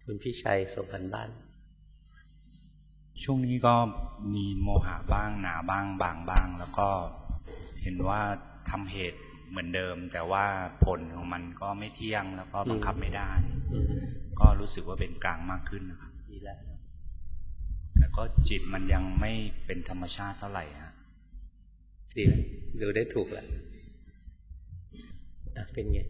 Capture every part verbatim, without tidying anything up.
คุณพี่ชัยส่งกันบ้านช่วงนี้ก็มีโมหะบ้างหนาบ้างบางบ้างแล้วก็เห็นว่าทำเหตุเหมือนเดิมแต่ว่าผลของมันก็ไม่เที่ยงแล้วก็บังคับไม่ได้ก็รู้สึกว่าเป็นกลางมากขึ้นนะครับดีแล้วแต่ก็จิตมันยังไม่เป็นธรรมชาติเท่าไหร่ฮะดีแล้วดูได้ถูกแล้วอ่ะเป็นไง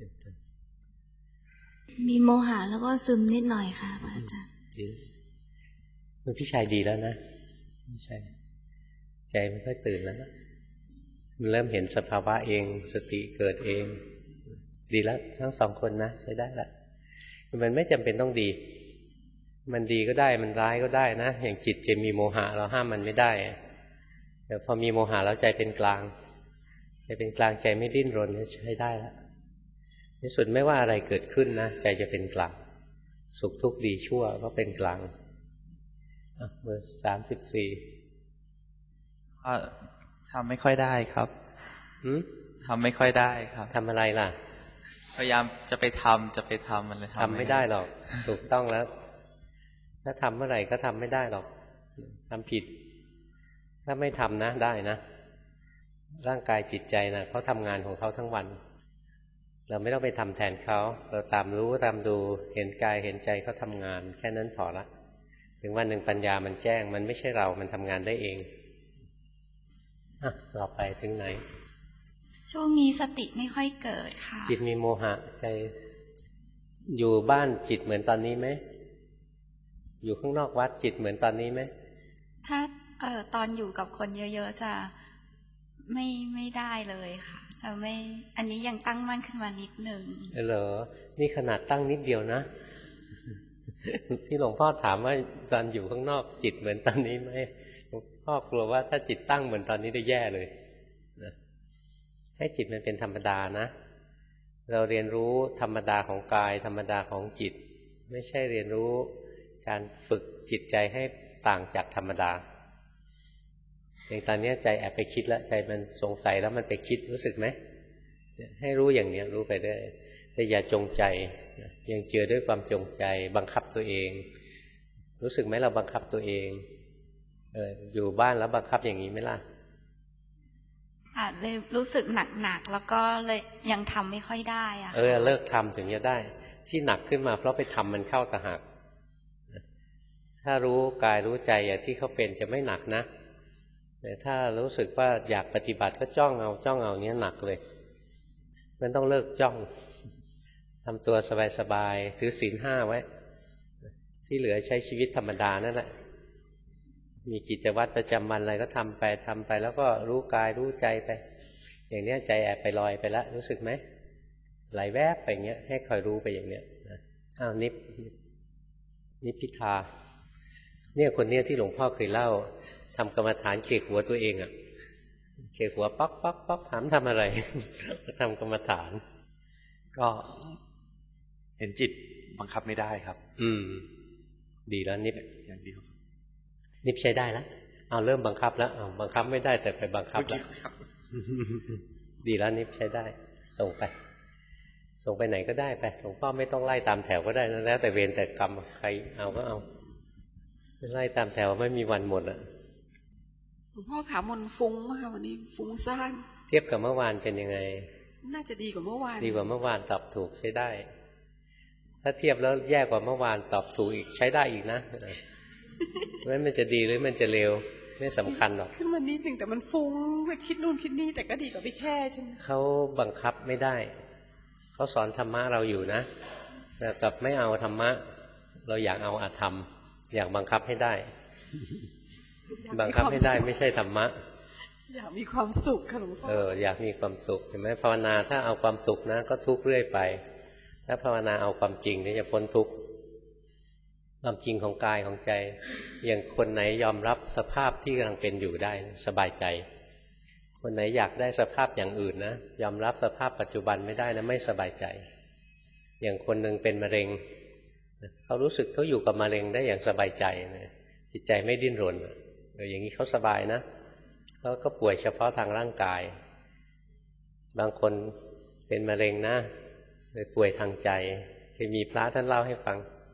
มีโมหะแล้วก็ซึมนิดหน่อยค่ะพระอาจารย์ดีคุณพี่ชายดีแล้วนะพี่ชายใจมันค่อยตื่นแล้วนะมันเริ่มเห็นสภาวะเองสติเกิดเองดีแล้วทั้งสองคนนะใช้ได้ละมันไม่จำเป็นต้องดีมันดีก็ได้มันร้ายก็ได้นะอย่างจิตจะมีโมหะเราห้ามมันไม่ได้แต่พอมีโมหะแล้วใจเป็นกลางใจเป็นกลางใจไม่ดิ้นรนใช้ได้แล้วในสุดไม่ว่าอะไรเกิดขึ้นนะใจจะเป็นกลางสุขทุกข์ดีชั่วก็เป็นกลางเบอร์สามสิบสี่ก็ทำไม่ค่อยได้ครับทำไม่ค่อยได้ครับทำอะไรล่ะพยายามจะไปทำจะไปทำมันเลยทำไม่ได้หรอกถูกต้องแล้วถ้าทำเมื่อไหร่ก็ทำไม่ได้หรอกทำผิดถ้าไม่ทำนะได้นะร่างกายจิตใจนะเขาทำงานของเขาทั้งวันเราไม่ต้องไปทำแทนเขาเราตามรู้ตามดูเห็นกายเห็นใจเขาทำงานแค่นั้นพอละถึงวันหนึ่งปัญญามันแจ้งมันไม่ใช่เรามันทำงานได้เองอ่ะต่อไปถึงไหนช่วงนี้สติไม่ค่อยเกิดค่ะจิตมีโมหะใจอยู่บ้านจิตเหมือนตอนนี้ไหมอยู่ข้างนอกวัดจิตเหมือนตอนนี้ไหมถ้าเอ่อตอนอยู่กับคนเยอะๆจะไม่ไม่ได้เลยค่ะจะไม่อันนี้ยังตั้งมั่นขึ้นมานิดนึงเหรอนี่ขนาดตั้งนิดเดียวนะที่หลวงพ่อถามว่าตอนอยู่ข้างนอกจิตเหมือนตอนนี้ไหมหลวงพ่อกลัวว่าถ้าจิตตั้งเหมือนตอนนี้ได้แย่เลยนะให้จิตมันเป็นธรรมดานะเราเรียนรู้ธรรมดาของกายธรรมดาของจิตไม่ใช่เรียนรู้การฝึกจิตใจให้ต่างจากธรรมดาอย่างตอนนี้ใจแอบไปคิดแล้วใจมันสงสัยแล้วมันไปคิดรู้สึกไหมให้รู้อย่างนี้รู้ไปได้แต่อย่าจงใจยังเจือด้วยความจงใจบังคับตัวเองรู้สึกไหมเราบังคับตัวเองเอออยู่บ้านแล้วบังคับอย่างนี้ไหมล่ะอาจเลยรู้สึกหนักๆแล้วก็เลยยังทำไม่ค่อยได้อะเออเลิกทำถึงจะได้ที่หนักขึ้นมาเพราะไปทำมันเข้าต่างหากถ้ารู้กายรู้ใจอย่างที่เขาเป็นจะไม่หนักนะแต่ถ้ารู้สึกว่าอยากปฏิบัติก็จ้องเอาจ้องเอาเนี้ยหนักเลยมันต้องเลิกจ้องทำตัวสบายๆถือศีลห้าไว้ที่เหลือใช้ชีวิตธรรมดานั่นแหละมีกิจวัตรประจำวันอะไรก็ทำไปทำไปแล้วก็รู้กายรู้ใจไปอย่างนี้ใจแอบไปลอยไปแล้วรู้สึกไหมไหลแวบไปอย่างเงี้ยให้คอยรู้ไปอย่างเนี้ยอ้าวนิพนิพพิทาเนี่ยคนเนี้ยที่หลวงพ่อเคยเล่าทำกรรมฐานเขกหัวตัวเองอ่ะเขกหัวป๊อกป๊อกป๊อกถามทำอะไรทำกรรมฐานก็เห็นจิตบังคับไม่ได้ครับอืมดีแล้วนิพอย่างเดียวนิพใช้ได้แล้วเอาเริ่มบังคับแล้วเอาบังคับไม่ได้แต่ไปบังคับแล้วดีแล้วนิพใช้ได้ส่งไปส่งไปไหนก็ได้ไปหลวงพ่อไม่ต้องไล่ตามแถวก็ได้นะแล้วแต่เวรแต่กรรมใครเอาก็เอาไล่ตามแถวไม่มีวันหมดอ่ะหลวงพ่อถามมันฟุ้งมากวันนี้ฟุ้งซ่านเทียบกับเมื่อวานเป็นยังไงน่าจะดีกว่าเมื่อวานดีกว่าเมื่อวานตอบถูกใช้ได้ถ้าเทียบแล้วแย่กว่าเมื่อวานตอบถูกอีกใช้ได้อีกนะไม่มันจะดีหรือมันจะเลวไม่สำคัญหรอกขึ้นมานิดหนึ่งแต่มันฟุ้งไปคิดนู่นคิดนี่แต่ก็ดีกว่าไปแช่ใช่ไหมเขาบังคับไม่ได้เขาสอนธรรมะเราอยู่นะแต่กับไม่เอาธรรมะเราอยากเอาอาธรรมอยากบังคับให้ได้บังคับให้ได้ไม่ใช่ธรรมะอยากมีความสุขค่ะหลวงพ่อเอออยากมีความสุขเห็นไหมภาวนาถ้าเอาความสุขนะก็ทุกข์เรื่อยไปถ้าภาวนาเอาความจริงนี่จะพ้นทุกข์ความจริงของกายของใจอย่างคนไหนยอมรับสภาพที่กำลังเป็นอยู่ได้สบายใจคนไหนอยากได้สภาพอย่างอื่นนะยอมรับสภาพปัจจุบันไม่ได้นะไม่สบายใจอย่างคนหนึ่งเป็นมะเร็งเขารู้สึกเขาอยู่กับมะเร็งได้อย่างสบายใจนะจิตใจไม่ดิ้นรนเอออย่างนี้เขาสบายนะเขาก็ป่วยเฉพาะทางร่างกายบางคนเป็นมะเร็งนะเลยป่วยทางใจเคยมีพระท่านเล่าให้ฟัง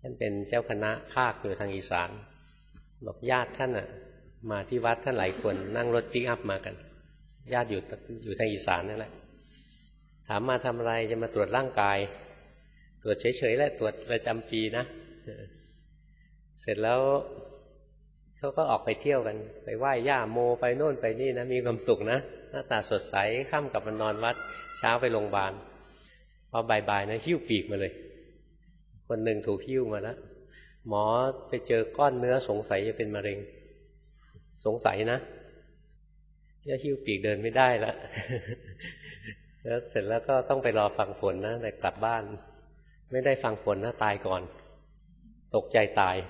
ท่านเป็นเจ้าคณะภาคอยู่ทางอีสานบอกญาติท่านอ่ะมาที่วัดท่านหลายคนนั่งรถปิกอัพมากันญาติอยู่อยู่ทางอีสานนั่นแหละถามมาทำอะไรจะมาตรวจร่างกายตรวจเฉยๆแหละตรวจประจำปีนะเสร็จแล้วเขาก็ออกไปเที่ยวกันไปไหว้ย่าโมไปโน่นไปนี่นะมีความสุขนะหน้าตาสดใสค่ำกลับมานอนวัดเช้าไปโรงพยาบาลพอบ่ายๆนะหิ้วปีกมาเลยคนหนึ่งถูกหิ้วมาแล้วหมอไปเจอก้อนเนื้อสงสัยจะเป็นมะเร็งสงสัยนะจะหิ้วปีกเดินไม่ได้แล้วแล้วเสร็จแล้วก็ต้องไปรอฟังผลนะแต่กลับบ้านไม่ได้ฟังผลนะตายก่อนตกใจตาย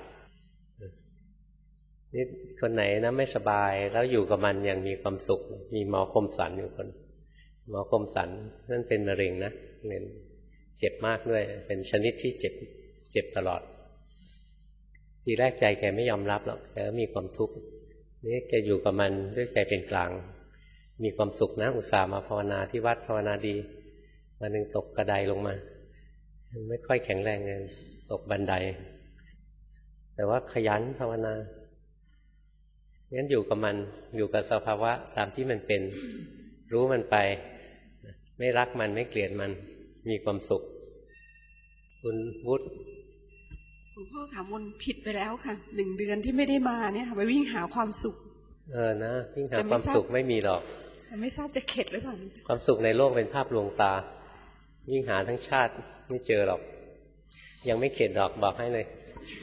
นี่คนไหนนะไม่สบายแล้วอยู่กับมันยังมีความสุขมีหมอคมสันอยู่คนหมอคมสันนั่นเป็นมะเร็งนะเนี่ยเจ็บมากด้วยเป็นชนิดที่เจ็บเจ็บตลอดทีแรกใจแกไม่ยอมรับหรอกแกก็มีความทุกข์นี่แกอยู่กับมันด้วยใจเป็นกลางมีความสุขนะอุตส่าห์มาภาวนาที่วัดภาวนาดีวันหนึ่งตกกระไดลงมาไม่ค่อยแข็งแรงเลยตกบันไดแต่ว่าขยันภาวนางั้นอยู่กับมันอยู่กับสภาวะตามที่มันเป็นรู้มันไปไม่รักมันไม่เกลียดมันมีความสุขคุณวุฒิหลวงพ่อถามวนผิดไปแล้วค่ะหนึ่งเดือนที่ไม่ได้มาเนี่ยค่ะไปวิ่งหาความสุขเออนะวิ่งหาความสุขไม่มีหรอกแต่ไม่ทราบจะเข็ดหรือเปล่าความสุขในโลกเป็นภาพลวงตาวิ่งหาทั้งชาติไม่เจอหรอกยังไม่เข็ดหรอกบอกให้เลย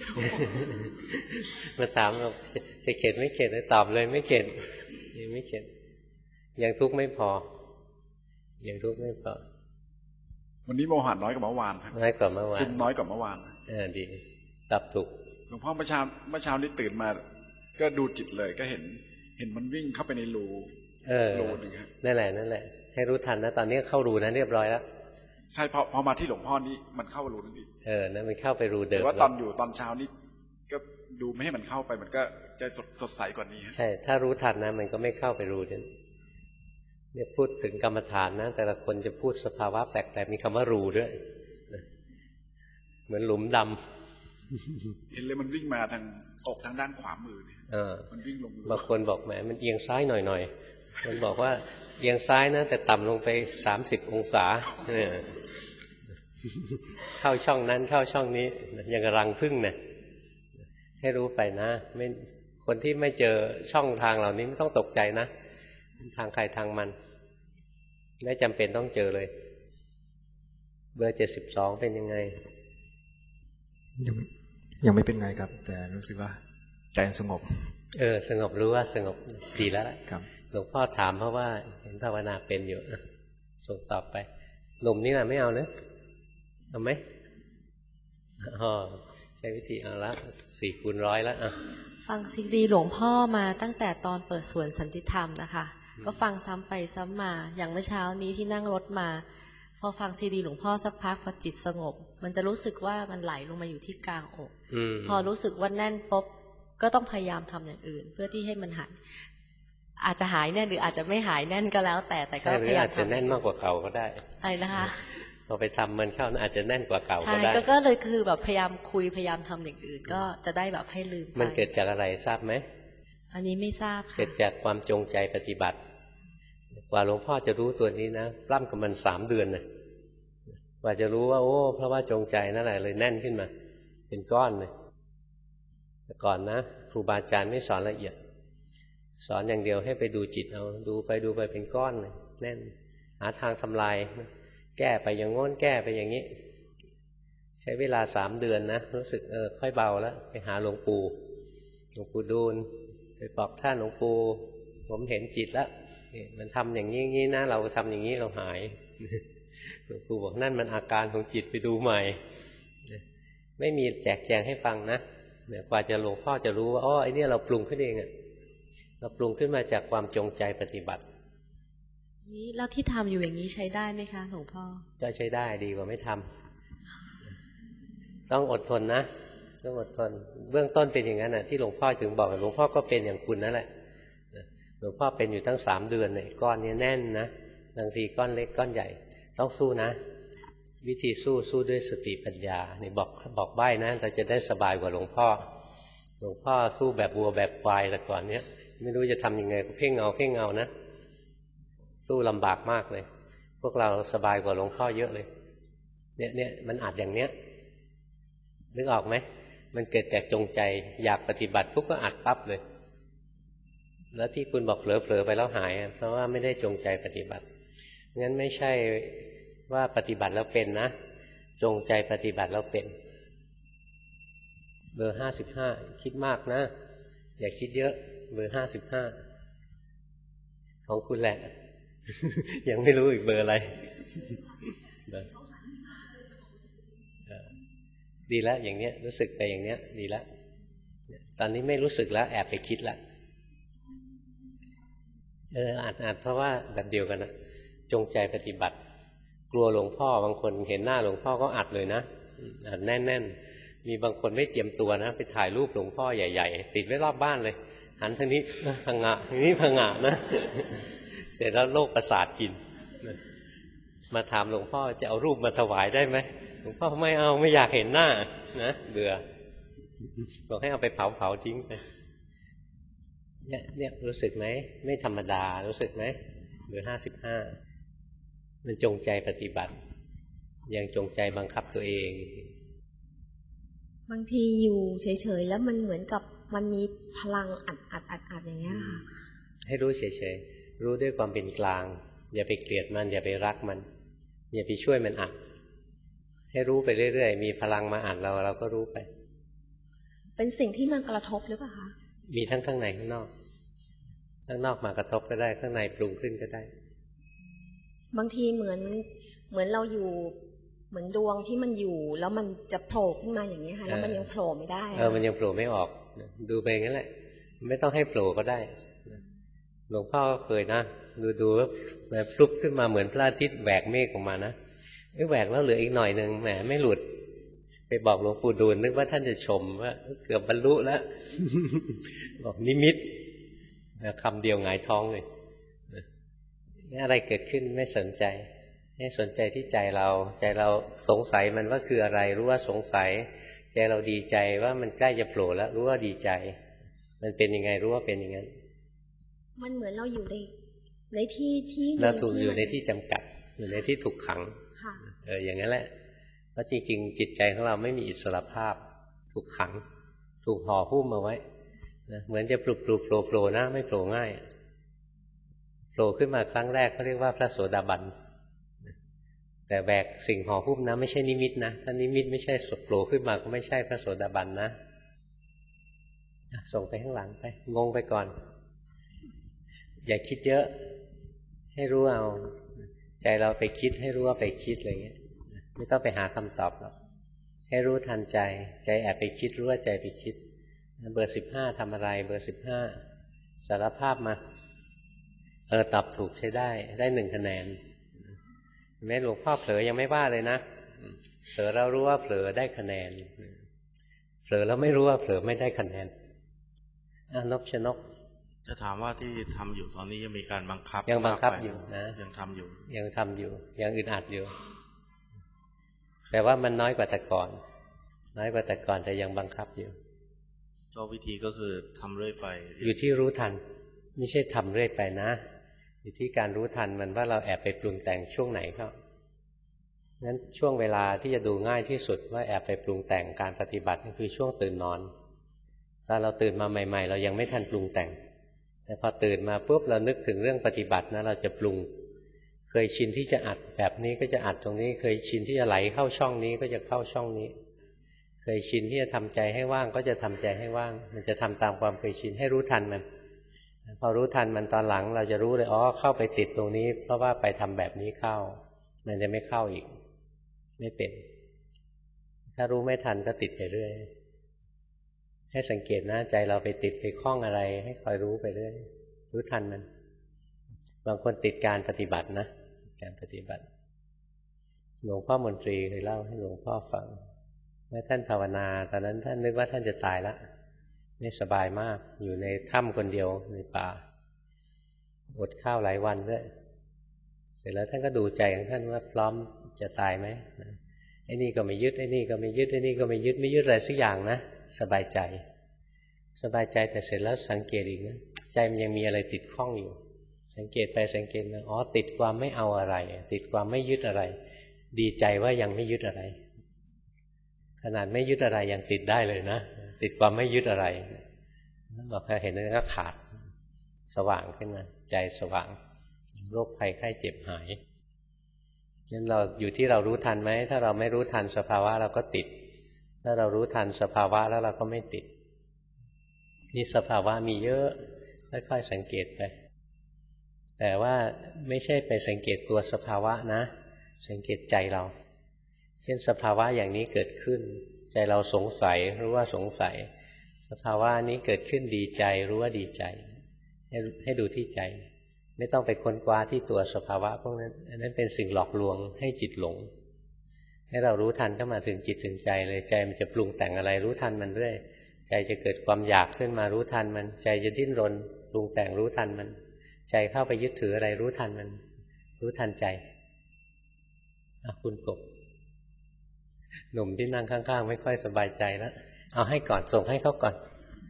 มาถามเราจะเข็ดไม่เข็ดตอบเลยไม่เข็ดยังไม่เข็ดยังทุกข์ไม่พอยังทุกข์ไม่พอวันนี้โมหะน้อยกว่าเมื่อวานครับน้อยกว่าเมื่อวานซึมน้อยกว่าเมื่อวานเออดีตับถูกหลวงพ่อเมื่อเช้าเมื่อเช้านี้ตื่นมาก็ดูจิตเลยก็เห็นเห็นมันวิ่งเข้าไปในรูรูนึงครับนั่นแหละนั่นแหละให้รู้ทันนะตอนนี้เข้ารูนั้นเรียบร้อยแล้วใช่พอพอมาที่หลวงพ่อนี่มันเข้ารูนั้นอีกเออนั่นมันเข้าไปรูเดิมแต่ว่าตอนอยู่ตอนเช้านี้ก็ดูไม่ให้มันเข้าไปมันก็จะสดสดใสกว่านี้ใช่ถ้ารู้ทันนะมันก็ไม่เข้าไปรูนั้นเนี่ยพูดถึงกรรมฐานนะแต่ละคนจะพูดสภาวะแปลกๆมีคำว่ารูด้วยเหมือนหลุมดำเห็นเลยมันวิ่งมาทางอกทางด้านขวามือเนี่ยมันวิ่งลงบางคนบอกแหมมันเอียงซ้ายหน่อยๆมันบอกว่าเอียงซ้ายนะแต่ต่ำลงไปสามสิบองศาเนี่ยเข้าช่องนั้นเข้าช่องนี้ยังรังผึ้งเนี่ยให้รู้ไปนะไม่คนที่ไม่เจอช่องทางเหล่านี้ไม่ต้องตกใจนะทางใครทางมันไม่จำเป็นต้องเจอเลยเบอร์เจ็ดสิบสองเป็นยังไงยังยังไม่เป็นไงครับแต่รู้สึกว่าใจสงบเออสงบรู้ว่าสงบดีแล้วครับหลวงพ่อถามเพราะว่าเห็นภาวนาเป็นอยู่ส่งตอบไปหนุ่มนี่นะไม่เอาเนะเอาไหมอ๋อใช้วิธีเอาละสี่คูณร้อยแล้วอ่ะฟังซีดีหลวงพ่อมาตั้งแต่ตอนเปิดสวนสันติธรรมนะคะก็ฟังซ้ำไปซ้ำมาอย่างเมื่อเช้านี้ที่นั่งรถมาพอฟังซีดีหลวงพ่อสักพักพอจิตสงบมันจะรู้สึกว่ามันไหลลงมาอยู่ที่กลางอกพอรู้สึกว่าแน่นปุ๊บก็ต้องพยายามทำอย่างอื่นเพื่อที่ให้มันหายอาจจะหายแน่นหรืออาจจะไม่หายแน่นก็แล้วแต่แต่ก็พยายามอาจจะแน่นมากกว่าเก่าก็ได้ใช่นะคะพอไปทำมันเข้าอาจจะแน่นกว่าเก่าก็ได้ใช่ก็เลยคือแบบพยายามคุยพยายามทำอย่างอื่นก็จะได้แบบให้ลืมมันเกิดจากอะไรทราบไหมอันนี้ไม่ทราบค่ะเกิดจากความจงใจปฏิบัติกว่าหลวงพ่อจะรู้ตัวนี้นะปล้ำกับมันสามเดือนนะกว่าจะรู้ว่าโอ้เพราะว่าจงใจนั่นแหละเลยแน่นขึ้นมาเป็นก้อนเลยแต่ก่อนนะครูบาอาจารย์ไม่สอนละเอียดสอนอย่างเดียวให้ไปดูจิตเอาดูไปดูไปเป็นก้อนเลยแน่นหาทางทำลายแก้ไปอย่างง้นแก้ไปอย่างนี้ใช้เวลาสามเดือนนะรู้สึกเออค่อยเบาแล้วไปหาหลวงปู่หลวงปู่ดูลไปบอกท่านหลวงปู่ผมเห็นจิตแล้วมันทำอย่างนี้งี้นะเราทำอย่างนี้เราหายหลวงปู่บอกนั่นมันอาการของจิตไปดูใหม่ไม่มีแจกแจงให้ฟังนะเนี่ยกว่าจะหลวงพ่อจะรู้ว่าอ๋อไอ้นี่เราปรุงขึ้นเองอะเราปรุงขึ้นมาจากความจงใจปฏิบัตินี้แล้วที่ทำอยู่อย่างนี้ใช้ได้ไหมคะหลวงพ่อจะใช้ได้ดีกว่าไม่ทำต้องอดทนนะต้องอดทนเบื้องต้นเป็นอย่างนั้นนะที่หลวงพ่อถึงบอกหลวงพ่อก็เป็นอย่างคุณนั่นแหละหลวงพ่อเป็นอยู่ตั้งสามเดือนเนี่ยก้อนนี้แน่นนะบางทีก้อนเล็กก้อนใหญ่ต้องสู้นะวิธีสู้สู้ด้วยสติปัญญานี่บอกบอกใบ้นะเราจะได้สบายกว่าหลวงพ่อหลวงพ่อสู้แบบวัวแบบควายแต่ก่อนเนี้ยไม่รู้จะทำยังไงก็เพ่งเอาเพ่งเอานะสู้ลำบากมากเลยพวกเราสบายกว่าหลวงพ่อเยอะเลยเนี่ยเนี่ยมันอัดอย่างเนี้ยนึกออกไหมมันเกิดจากจงใจอยากปฏิบัติปุ๊บก็อัดปั๊บเลยแล้วที่คุณบอกเผลอๆไปแล้วหายเพราะว่าไม่ได้จงใจปฏิบัติงั้นไม่ใช่ว่าปฏิบัติแล้วเป็นนะจงใจปฏิบัติแล้วเป็นเบอร์ห้าสิบห้าคิดมากนะอย่าคิดเยอะเบอร์ห้าสิบห้าของคุณแหละ ยังไม่รู้อีกเบอร์อะไร ดีแล้วอย่างเนี้ยรู้สึกไปอย่างเนี้ยดีแล้วตอนนี้ไม่รู้สึกแล้วแอบไปคิดแล้วเอออาจอาจเพราะว่าแบบเดียวกันนะจงใจปฏิบัติกลัวหลวงพ่อบางคนเห็นหน้าหลวงพ่อก็อัดเลยนะอัดแน่นๆมีบางคนไม่เจียมตัวนะไปถ่ายรูปหลวงพ่อใหญ่ๆติดไว้รอบบ้านเลยหันทางนี้พังงะทางนี้พังงะนะเสร็จแล้วโรคประสาทกินมาถามหลวงพ่อจะเอารูปมาถวายได้ไหมหลวงพ่อไม่เอาไม่อยากเห็นหน้านะเบื่อบอกให้เอาไปเผาเผาทิ้งไปเนี่ยเนี่ยรู้สึกไหมไม่ธรรมดารู้สึกไหมเบอร์ห้าสิบห้ามันจงใจปฏิบัติยังจงใจบังคับตัวเองบางทีอยู่เฉยๆแล้วมันเหมือนกับมันมีพลังอัดอัดอัดอัดอย่างเงี้ยค่ะให้รู้เฉยๆรู้ด้วยความเป็นกลางอย่าไปเกลียดมันอย่าไปรักมันอย่าไปช่วยมันอัดให้รู้ไปเรื่อยๆมีพลังมาอัดเราเราก็รู้ไปเป็นสิ่งที่มันกระทบหรือเปล่าคะมีทั้งข้างในข้างนอกข้างนอกมากระทบก็ได้ข้างในปรุงขึ้นก็ได้บางทีเหมือนเหมือนเราอยู่เหมือนดวงที่มันอยู่แล้วมันจะโผล่ขึ้นมาอย่างนี้ค่ะแล้วมันยังโผล่ไม่ได้เออมันยังโผล่ไม่ออกดูไปงั้นแหละไม่ต้องให้โผล่ก็ได้หลวงพ่อก็เคยนะดูดูว่าแบบฟลุกขึ้นมาเหมือนพระอาทิตย์แหวกเมฆออกมานะไม่แหวกแล้วเหลืออีกหน่อยนึงแหมไม่หลุดไปบอกหลวงปู่ดูลนึกว่าท่านจะชมว่าเกือบบรรลุแล้วบอกนิมิตคำเดียวหงายท้องเลยอะไรเกิดขึ้นไม่สนใจให้สนใจที่ใจเราใจเราสงสัยมันว่าคืออะไรรู้ว่าสงสัยใจเราดีใจว่ามันใกล้จะโผล่แล้วรู้ว่าดีใจมันเป็นยังไงรู้ว่าเป็นอย่างนั้นมันเหมือนเราอยู่ในในที่ที่เราถูกอยู่ในที่จำกัดอยู่ในที่ถูกขังเอออย่างนั้นแหละเพราะจริงๆจิตใจของเราไม่มีอิสรภาพถูกขังถูกห่อหุ้มเอาไว้นะเหมือนจะปลุกปลุกโผล่โผล่นะไม่โผล่ง่ายโผล่ขึ้นมาครั้งแรกเขาเรียกว่าพระโสดาบันแต่แบกสิ่งห่อหุ้มนะไม่ใช่นิมิตนะถ้านิมิตไม่ใช่สดโผล่ขึ้นมาก็ไม่ใช่พระโสดาบันนะส่งไปข้างหลังไปงงไปก่อนอย่าคิดเยอะให้รู้เอาใจเราไปคิดให้รู้ว่าไปคิดอะไรเงี้ยไม่ต้องไปหาคำตอบหรอกให้รู้ทันใจใจแอบไปคิดรู้ว่าใจไปคิดเบอร์สิบห้าทำอะไรเบอร์สิบห้าสารภาพมาเออตอบถูกใช้ได้ได้หนึ่งคะแนนแม้หลวงพ่อเผลอยังไม่ว่าเลยนะเผลอเรารู้ว่าเผลอได้คะแนนเผลอแล้วไม่รู้ว่าเผลอไม่ได้คะแนนอ่ะนพชนกจะถามว่าที่ทำอยู่ตอนนี้ยังมีการบังคับยังบังคับอยู่นะยังทำอยู่ยังทำอยู่ยังอึดอัดอยู่แต่ว่ามันน้อยกว่าแต่ก่อนน้อยกว่าแต่ก่อนแต่ยังบังคับอยู่ก็วิธีก็คือทำเรื่อยไปอยู่ที่รู้ทันไม่ใช่ทำเรื่อยไปนะอยู่ที่การรู้ทันมันว่าเราแอบไปปรุงแต่งช่วงไหนครับงั้นช่วงเวลาที่จะดูง่ายที่สุดว่าแอบไปปรุงแต่งการปฏิบัติก็คือช่วงตื่นนอนตอนเราตื่นมาใหม่ๆเรายังไม่ทันปรุงแต่งแต่พอตื่นมาปุ๊บเรานึกถึงเรื่องปฏิบัตินะเราจะปรุงเคยชินที่จะอัดแบบนี้ก็จะอัดตรงนี้เคยชินที่จะไหลเข้าช่องนี้ก็จะเข้าช่องนี้เคยชินที่จะทำใจให้ว่างก็จะทำใจให้ว่างมันจะทำตามความเคยชินให้รู้ทันมันพอรู้ทันมันตอนหลังเราจะรู้เลยอ๋อเข้าไปติดตรงนี้เพราะว่าไปทำแบบนี้เข้ามันจะไม่เข้าอีกไม่เป็นถ้ารู้ไม่ทันก็ติดไปเรื่อยให้สังเกตนะใจเราไปติดไปคล้องอะไรให้คอยรู้ไปเรื่อยรู้ทันมันบางคนติดการปฏิบัตินะการปฏิบัติหลวงพ่อมนตรีเคยเล่าให้หลวงพ่อฟังเมื่อท่านภาวนาตอนนั้นท่านนึกว่าท่านจะตายแล้วไม่สบายมากอยู่ในถ้ำคนเดียวในป่าอดข้าวหลายวันด้วยเสร็จแล้วท่านก็ดูใจของท่านว่าพร้อมจะตายไหมไอ้นี่ก็ไม่ยึดไอ้นี่ก็ไม่ยึดไอ้นี่ก็ไม่ยึดไม่ยึดอะไรสักอย่างนะสบายใจสบายใจแต่เสร็จแล้วสังเกตอีกนะใจมันยังมีอะไรติดข้องอยู่สังเกตไปสังเกตมาอ๋อติดความไม่เอาอะไรติดความไม่ยึดอะไรดีใจว่ายังไม่ยึดอะไรขนาดไม่ยึดอะไรยังติดได้เลยนะติดความไม่ยึดอะไรบอกเห็นแล้วก็ขาดสว่างขึ้นมาใจสว่างโรคภัยไข้เจ็บหายงั้นเราอยู่ที่เรารู้ทันไหมถ้าเราไม่รู้ทันสภาวะเราก็ติดถ้าเรารู้ทันสภาวะแล้วเราก็ไม่ติดนี่สภาวะมีเยอะค่อยๆสังเกตไปแต่ว่าไม่ใช่ไปสังเกตตัวสภาวะนะสังเกตใจเราเช่นสภาวะอย่างนี้เกิดขึ้นใจเราสงสัยรู้ว่าสงสัยสภาวะนี้เกิดขึ้นดีใจรู้ว่าดีใจให้ให้ดูที่ใจไม่ต้องไปค้นคว้าที่ตัวสภาวะพวกนั้นอันนั้นเป็นสิ่งหลอกลวงให้จิตหลงให้เรารู้ทันเข้ามาถึงจิตถึงใจเลยใจมันจะปรุงแต่งอะไรรู้ทันมันเรื่อยใจจะเกิดความอยากขึ้นมารู้ทันมันใจจะดิ้นรนปรุงแต่งรู้ทันมันใจเข้าไปยึดถืออะไรรู้ทันมันรู้ทันใจคุณกบหนุ่มที่นั่งข้างๆไม่ค่อยสบายใจแล้วเอาให้ก่อนส่งให้เขาก่อน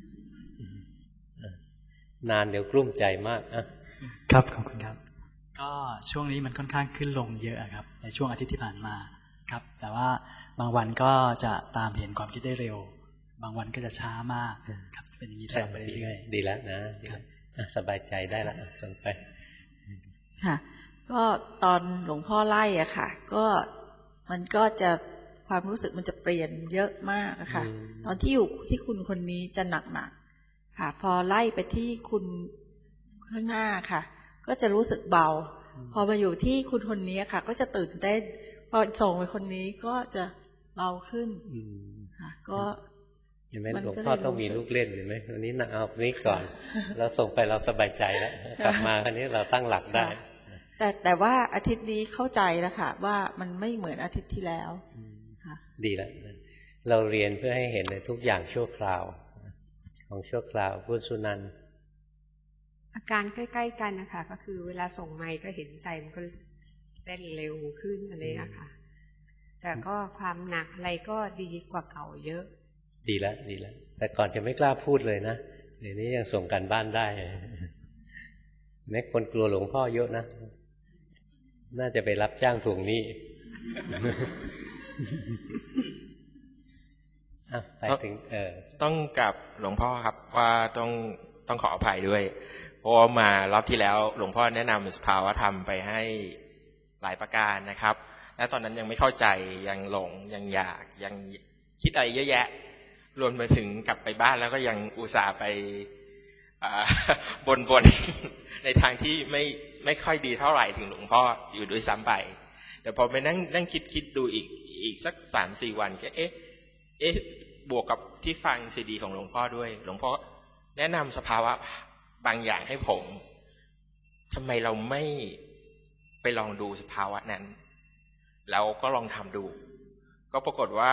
นานเดี๋ยวกลุ้มใจมากอ่ะครับขอบคุณครับก็ช่วงนี้มันค่อนข้างขึ้นลงเยอะครับในช่วงอาทิตย์ที่ผ่านมาครับแต่ว่าบางวันก็จะตามเห็นความคิดได้เร็วบางวันก็จะช้ามากครับเป็นอย่างนี้ต่อไปเรื่อยๆดีแล้วนะสบายใจได้แล้วส่งไปค่ะก็ตอนหลวงพ่อไล่อะค่ะก็มันก็จะความรู้สึกมันจะเปลี่ยนเยอะมากอะค่ะตอนที่อยู่ที่คุณคนนี้จะหนักหนักค่ะพอไล่ไปที่คุณข้างหน้าค่ะก็จะรู้สึกเบาพอมาอยู่ที่คุณคนนี้ค่ะก็จะตื่นเต้นพอส่งไปคนนี้ก็จะเบาขึ้นค่ะก็เห็นไหมหลวงพ่อต้องมีลูกเล่นเห็นไหมวันนี้นะเอานี้ก่อนเราส่งไปเราสบายใจแล้วกลับมาคราวนี้เราตั้งหลักได้แต่แต่ว่าอาทิตย์นี้เข้าใจแล้วค่ะว่ามันไม่เหมือนอาทิตย์ที่แล้วดีแล้วเราเรียนเพื่อให้เห็นเลยทุกอย่างชั่วคราวของชั่วคราวคุณสุนันท์อาการใกล้ๆกันนะคะก็คือเวลาส่งไมค์ก็เห็นใจมันก็เต้นเร็วขึ้นอะไรอะค่ะแต่ก็ความหนักอะไรก็ดีกว่าเก่าเยอะดีแล้วดีแล้วแต่ก่อนจะไม่กล้าพูดเลยนะเดี๋ยวนี้ยังส่งกันบ้านได้แม้คนกลัวหลวงพ่อเยอะนะน่าจะไปรับจ้างทวงหนี้ไปถึงเออต้องกับหลวงพ่อครับว่าต้องต้องขออภัยด้วยเพราะว่ามารอบที่แล้วหลวงพ่อแนะนำสภาวธรรมไปให้หลายประการนะครับและตอนนั้นยังไม่เข้าใจยังหลงยังอยากยังคิดอะไรเยอะแยะรวมไปถึงกลับไปบ้านแล้วก็ยังอุตส่าห์ไปบนบนในทางที่ไม่ไม่ค่อยดีเท่าไหร่ถึงหลวงพ่ออยู่ด้วยซ้ำไปแต่พอไปนั่งนั่งคิดคิดดูอีกอีกสักสามสี่วันก็เอ๊ะเอ๊ะบวกกับที่ฟังซีดีของหลวงพ่อด้วยหลวงพ่อแนะนำสภาวะบางอย่างให้ผมทำไมเราไม่ไปลองดูสภาวะนั้นแล้วก็ลองทำดูก็ปรากฏว่า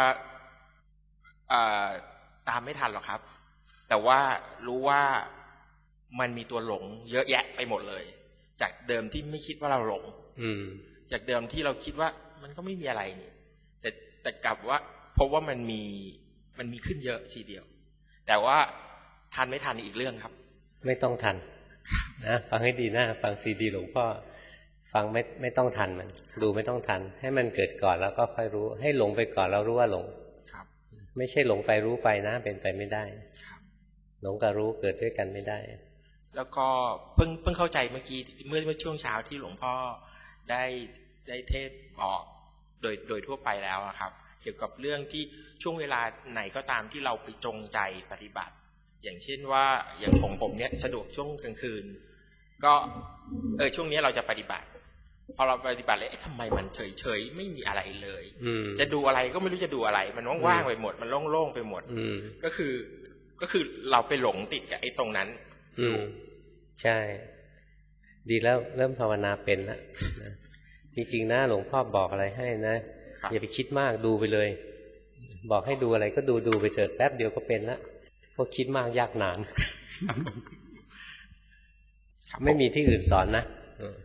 ตามไม่ทันหรอกครับแต่ว่ารู้ว่ามันมีตัวหลงเยอะแยะไปหมดเลยจากเดิมที่ไม่คิดว่าเราหลงจากเดิมที่เราคิดว่ามันก็ไม่มีอะไรนี่แต่แต่กลับว่าพบว่ามันมีมันมีขึ้นเยอะทีเดียวแต่ว่าทันไม่ทันอีกเรื่องครับไม่ต้องทันนะฟังให้ดีนะฟังซีดีหลวงพ่อฟังไม่ไม่ต้องทันมันดูไม่ต้องทันให้มันเกิดก่อนแล้วก็ค่อยรู้ให้หลงไปก่อนแล้วรู้ว่าหลงไม่ใช่หลงไปรู้ไปนะเป็นไปไม่ได้หลงกับรู้เกิดด้วยกันไม่ได้แล้วก็เพิ่งเพิ่งเข้าใจเมื่อกี้เมื่อเมื่อช่วงเช้าที่หลวงพ่อได้ได้เทศบอกโดยโดยทั่วไปแล้วครับเกี่ยวกับเรื่องที่ช่วงเวลาไหนก็ตามที่เราไปจงใจปฏิบัติอย่างเช่นว่าอย่างของผมเนี่ยสะดวกช่วงกลางคืนก็เออช่วงนี้เราจะปฏิบัติพอเราปฏิบัติเลยทำไมมันเฉยเฉยไม่มีอะไรเลยจะดูอะไรก็ไม่รู้จะดูอะไรมันว่างๆไปหมดมันโล่งๆไปหมดก็คือก็คือเราไปหลงติดกับไอ้ตรงนั้นใช่ดีแล้วเริ่มภาวนาเป็นแล้วจริงๆนะหลวงพ่อบอกอะไรให้นะอย่าไปคิดมากดูไปเลยบอกให้ดูอะไรก็ดูดูไปเถิดแป๊บเดียวก็เป็นแล้วพวกคิดมากยากนานไม่มีที่อื่นสอนนะ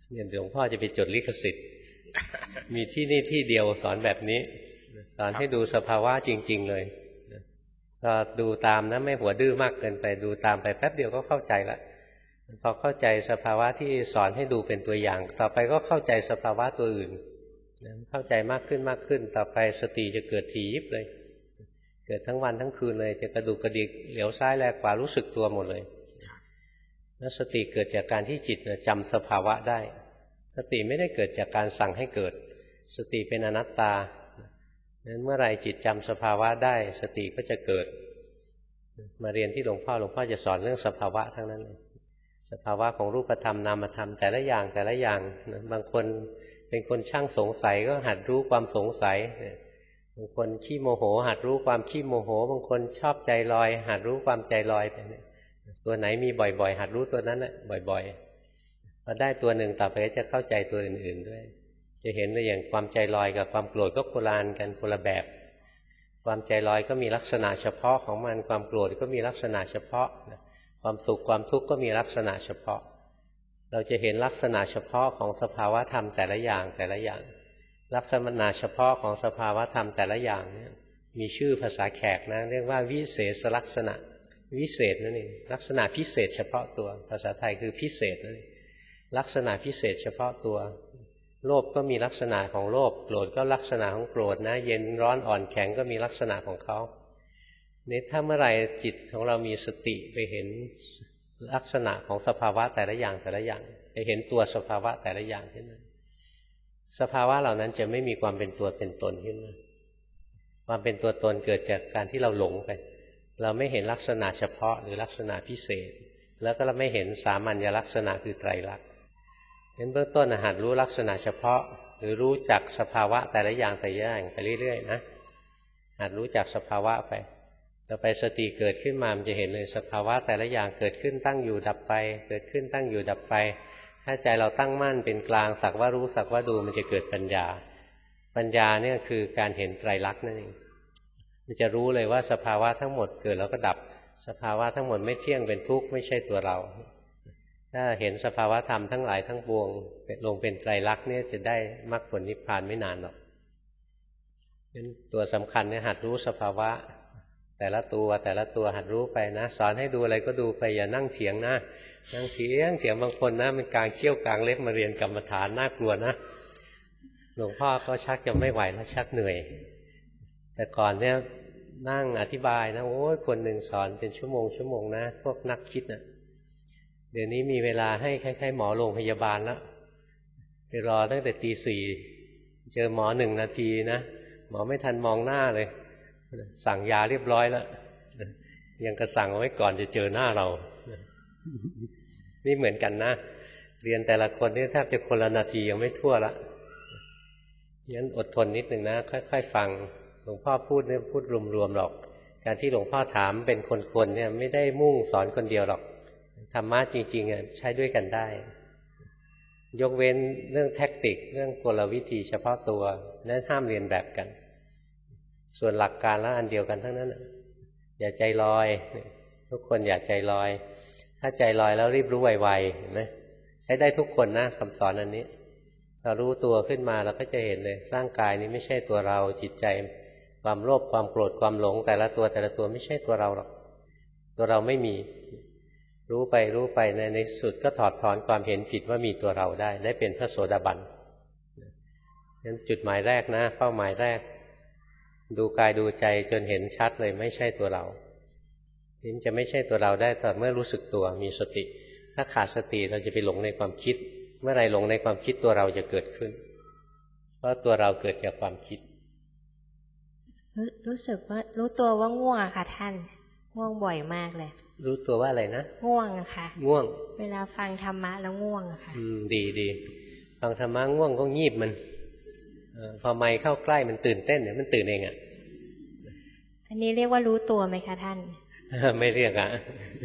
เนี่ยหลวงพ่อจะไปจดลิขสิทธิ์ มีที่นี่ที่เดียวสอนแบบนี้สอนให้ดูสภาวะจริงๆเลยก็ดูตามนะไม่หัวดื้อมากเกินไปดูตามไปแป๊บเดียวก็เข้าใจละพอเข้าใจสภาวะที่สอนให้ดูเป็นตัวอย่างต่อไปก็เข้าใจสภาวะตัวอื่นเข้าใจมากขึ้นมากขึ้นต่อไปสติจะเกิดถี่ยิบเลยเกิดทั้งวันทั้งคืนเลยจะกระดุกกระดิกเหลียวซ้ายแลขวารู้สึกตัวหมดเลยแล้วสติเกิดจากการที่จิตจำสภาวะได้สติไม่ได้เกิดจากการสั่งให้เกิดสติเป็นอนัตตานั้นเมื่อไรจิตจำสภาวะได้สติก็จะเกิดมาเรียนที่หลวงพ่อหลวงพ่อจะสอนเรื่องสภาวะทั้งนั้นสภาวะของรูปธรรมนามธรรมแต่ละอย่างแต่ละอย่างบางคนเป็นคนช่างสงสัยก็หัดรู้ความสงสัยบางคนขี้โมโหหัดรู้ความขี้โมโหบางคนชอบใจลอยหัดรู้ความใจลอยไปตัวไหนมีบ่อยๆหัดรู้ตัวนั้นแหละบ่อยๆพอได้ตัวหนึ่งต่อไปก็จะเข้าใจตัวอื่นๆด้วยจะเห็นเลยอย่างความใจลอยกับความโกรธก็โคลานกันคนละแบบความใจลอยก็มีลักษณะเฉพาะของมันความโกรธก็มีลักษณะเฉพาะความสุขความทุกข์ก็มีลักษณะเฉพาะเราจะเห็นลักษณะเฉพาะของสภาวะธรรมแต่ละอย่างแต่ละอย่างลักษณะเฉพาะของสภาวะธรรมแต่ละอย่างเนี่ยมีชื่อภาษาแขกนะเรียกว่าวิเศษลักษณะวิเศษนั่นเองลักษณะพิเศษเฉพาะตัวภาษาไทยคือพิเศษนั่นเองลักษณะพิเศษเฉพาะตัวโลภก็มีลักษณะของโลภโกรธก็ลักษณะของโกรธนะเย็นร้อนอ่อนแข็งก็มีลักษณะของเขานี่ถ้าเมื่อไหร่จิตของเรามีสติไปเห็นลักษณะของสภาวะแต่ละอย่างแต่ละอย่างจะเห็นตัวสภาวะแต่ละอย่างขึ้นมาสภาวะเหล่านั้นจะไม่มีความเป็นตัวเป็นตนขึ้นมาความเป็นตัวตนเกิดจากการที่เราหลงไปเราไม่เห็นลักษณะเฉพาะหรือลักษณะพิเศษแล้วก็เราไม่เห็นสามัญลักษณะคือไตรลักษณ์เห็นเบื้องต้นหัดรู้ลักษณะเฉพาะหรือรู้จักสภาวะแต่ละอย่างแต่ละอย่างไปเรื่อยๆนะหัดรู้จักสภาวะไปต่อไปสติเกิดขึ้นมามันจะเห็นเลยสภาวะแต่ละอย่างเกิดขึ้นตั้งอยู่ดับไปเกิดขึ้นตั้งอยู่ดับไปถ้าใจเราตั้งมั่นเป็นกลางสักว่ารู้สักว่าดูมันจะเกิดปัญญาปัญญาเนี่ยคือการเห็นไตรลักษณ์นั่นเองมันจะรู้เลยว่าสภาวะทั้งหมดเกิดแล้วก็ดับสภาวะทั้งหมดไม่เที่ยงเป็นทุกข์ไม่ใช่ตัวเราถ้าเห็นสภาวะธรรมทั้งหลายทั้งปวงลงเป็นไตรลักษณ์เนี่ยจะได้มรรคผลนิพพานไม่นานหรอกงั้นตัวสำคัญเนี่ยหัดรู้สภาวะแต่ละตัวแต่ละตัวหัดรู้ไปนะสอนให้ดูอะไรก็ดูไปอย่านั่งเถียงนะนั่งเถียงเถียงบางคนนะมันกลางเขี้ยวกลางเล็บมาเรียนกรรมฐานน่ากลัวนะหลวงพ่อก็ชักจะไม่ไหวแล้วชักเหนื่อยแต่ก่อนเนี่ยนั่งอธิบายนะโอ้ยคนหนึ่งสอนเป็นชั่วโมงชั่วโมงนะพวกนักคิดนะเดี๋ยวนี้มีเวลาให้คล้ายๆหมอโรงพยาบาลแล้วไปรอตั้งแต่ตีสี่เจอหมอหนึ่งนาทีนะหมอไม่ทันมองหน้าเลยสั่งยาเรียบร้อยแล้วยังกระสั่งเอาไว้ก่อนจะเจอหน้าเรานี่เหมือนกันนะเรียนแต่ละคนนี่แทบจะคนละนาทียังไม่ทั่วละงั้นอดทนนิดหนึ่งนะค่อยๆฟังหลวงพ่อพูดเนี่ยพูดรวมๆหรอกการที่หลวงพ่อถามเป็นคนๆเนี่ยไม่ได้มุ่งสอนคนเดียวหรอกธรรมะจริงๆใช้ด้วยกันได้ยกเว้นเรื่องแทคติกเรื่องกลวิธีเฉพาะตัวนั้นห้ามเรียนแบบกันส่วนหลักการแล้วอันเดียวกันทั้งนั้นอย่าใจลอยทุกคนอย่าใจลอยถ้าใจลอยแล้วรีบรู้ไวๆเห็นไหมใช้ได้ทุกคนนะคำสอนอันนี้เรารู้ตัวขึ้นมาเราก็จะเห็นเลยร่างกายนี้ไม่ใช่ตัวเราจิตใจความโลภความโกรธความหลงแต่ละตัวแต่ละตัวไม่ใช่ตัวเราหรอกตัวเราไม่มีรู้ไปรู้ไปในในสุดก็ถอดถอนความเห็นผิดว่ามีตัวเราได้ได้เป็นพระโสดาบันนั้นจุดหมายแรกนะเป้าหมายแรกดูกายดูใจจนเห็นชัดเลยไม่ใช่ตัวเรานี่จะไม่ใช่ตัวเราได้แต่เมื่อรู้สึกตัวมีสติถ้าขาดสติเราจะไปหลงในความคิดเมื่อไรหลงในความคิดตัวเราจะเกิดขึ้นเพราะตัวเราเกิดจากความคิดรรู้สึกว่ารู้ตัวว่าง่วงอะค่ะท่านง่วงบ่อยมากเลยรู้ตัวว่าอะไรนะง่วงอะค่ะง่วงเวลาฟังธรรมะแล้วง่วงอะค่ะอืมดีดีฟังธรรมะง่วงก็งีบมันพอไมค์เข้าใกล้มันตื่นเต้นเนี่ยมันตื่นเองอ่ะอันนี้เรียกว่ารู้ตัวไหมคะท่านไม่เรียกอ่ะ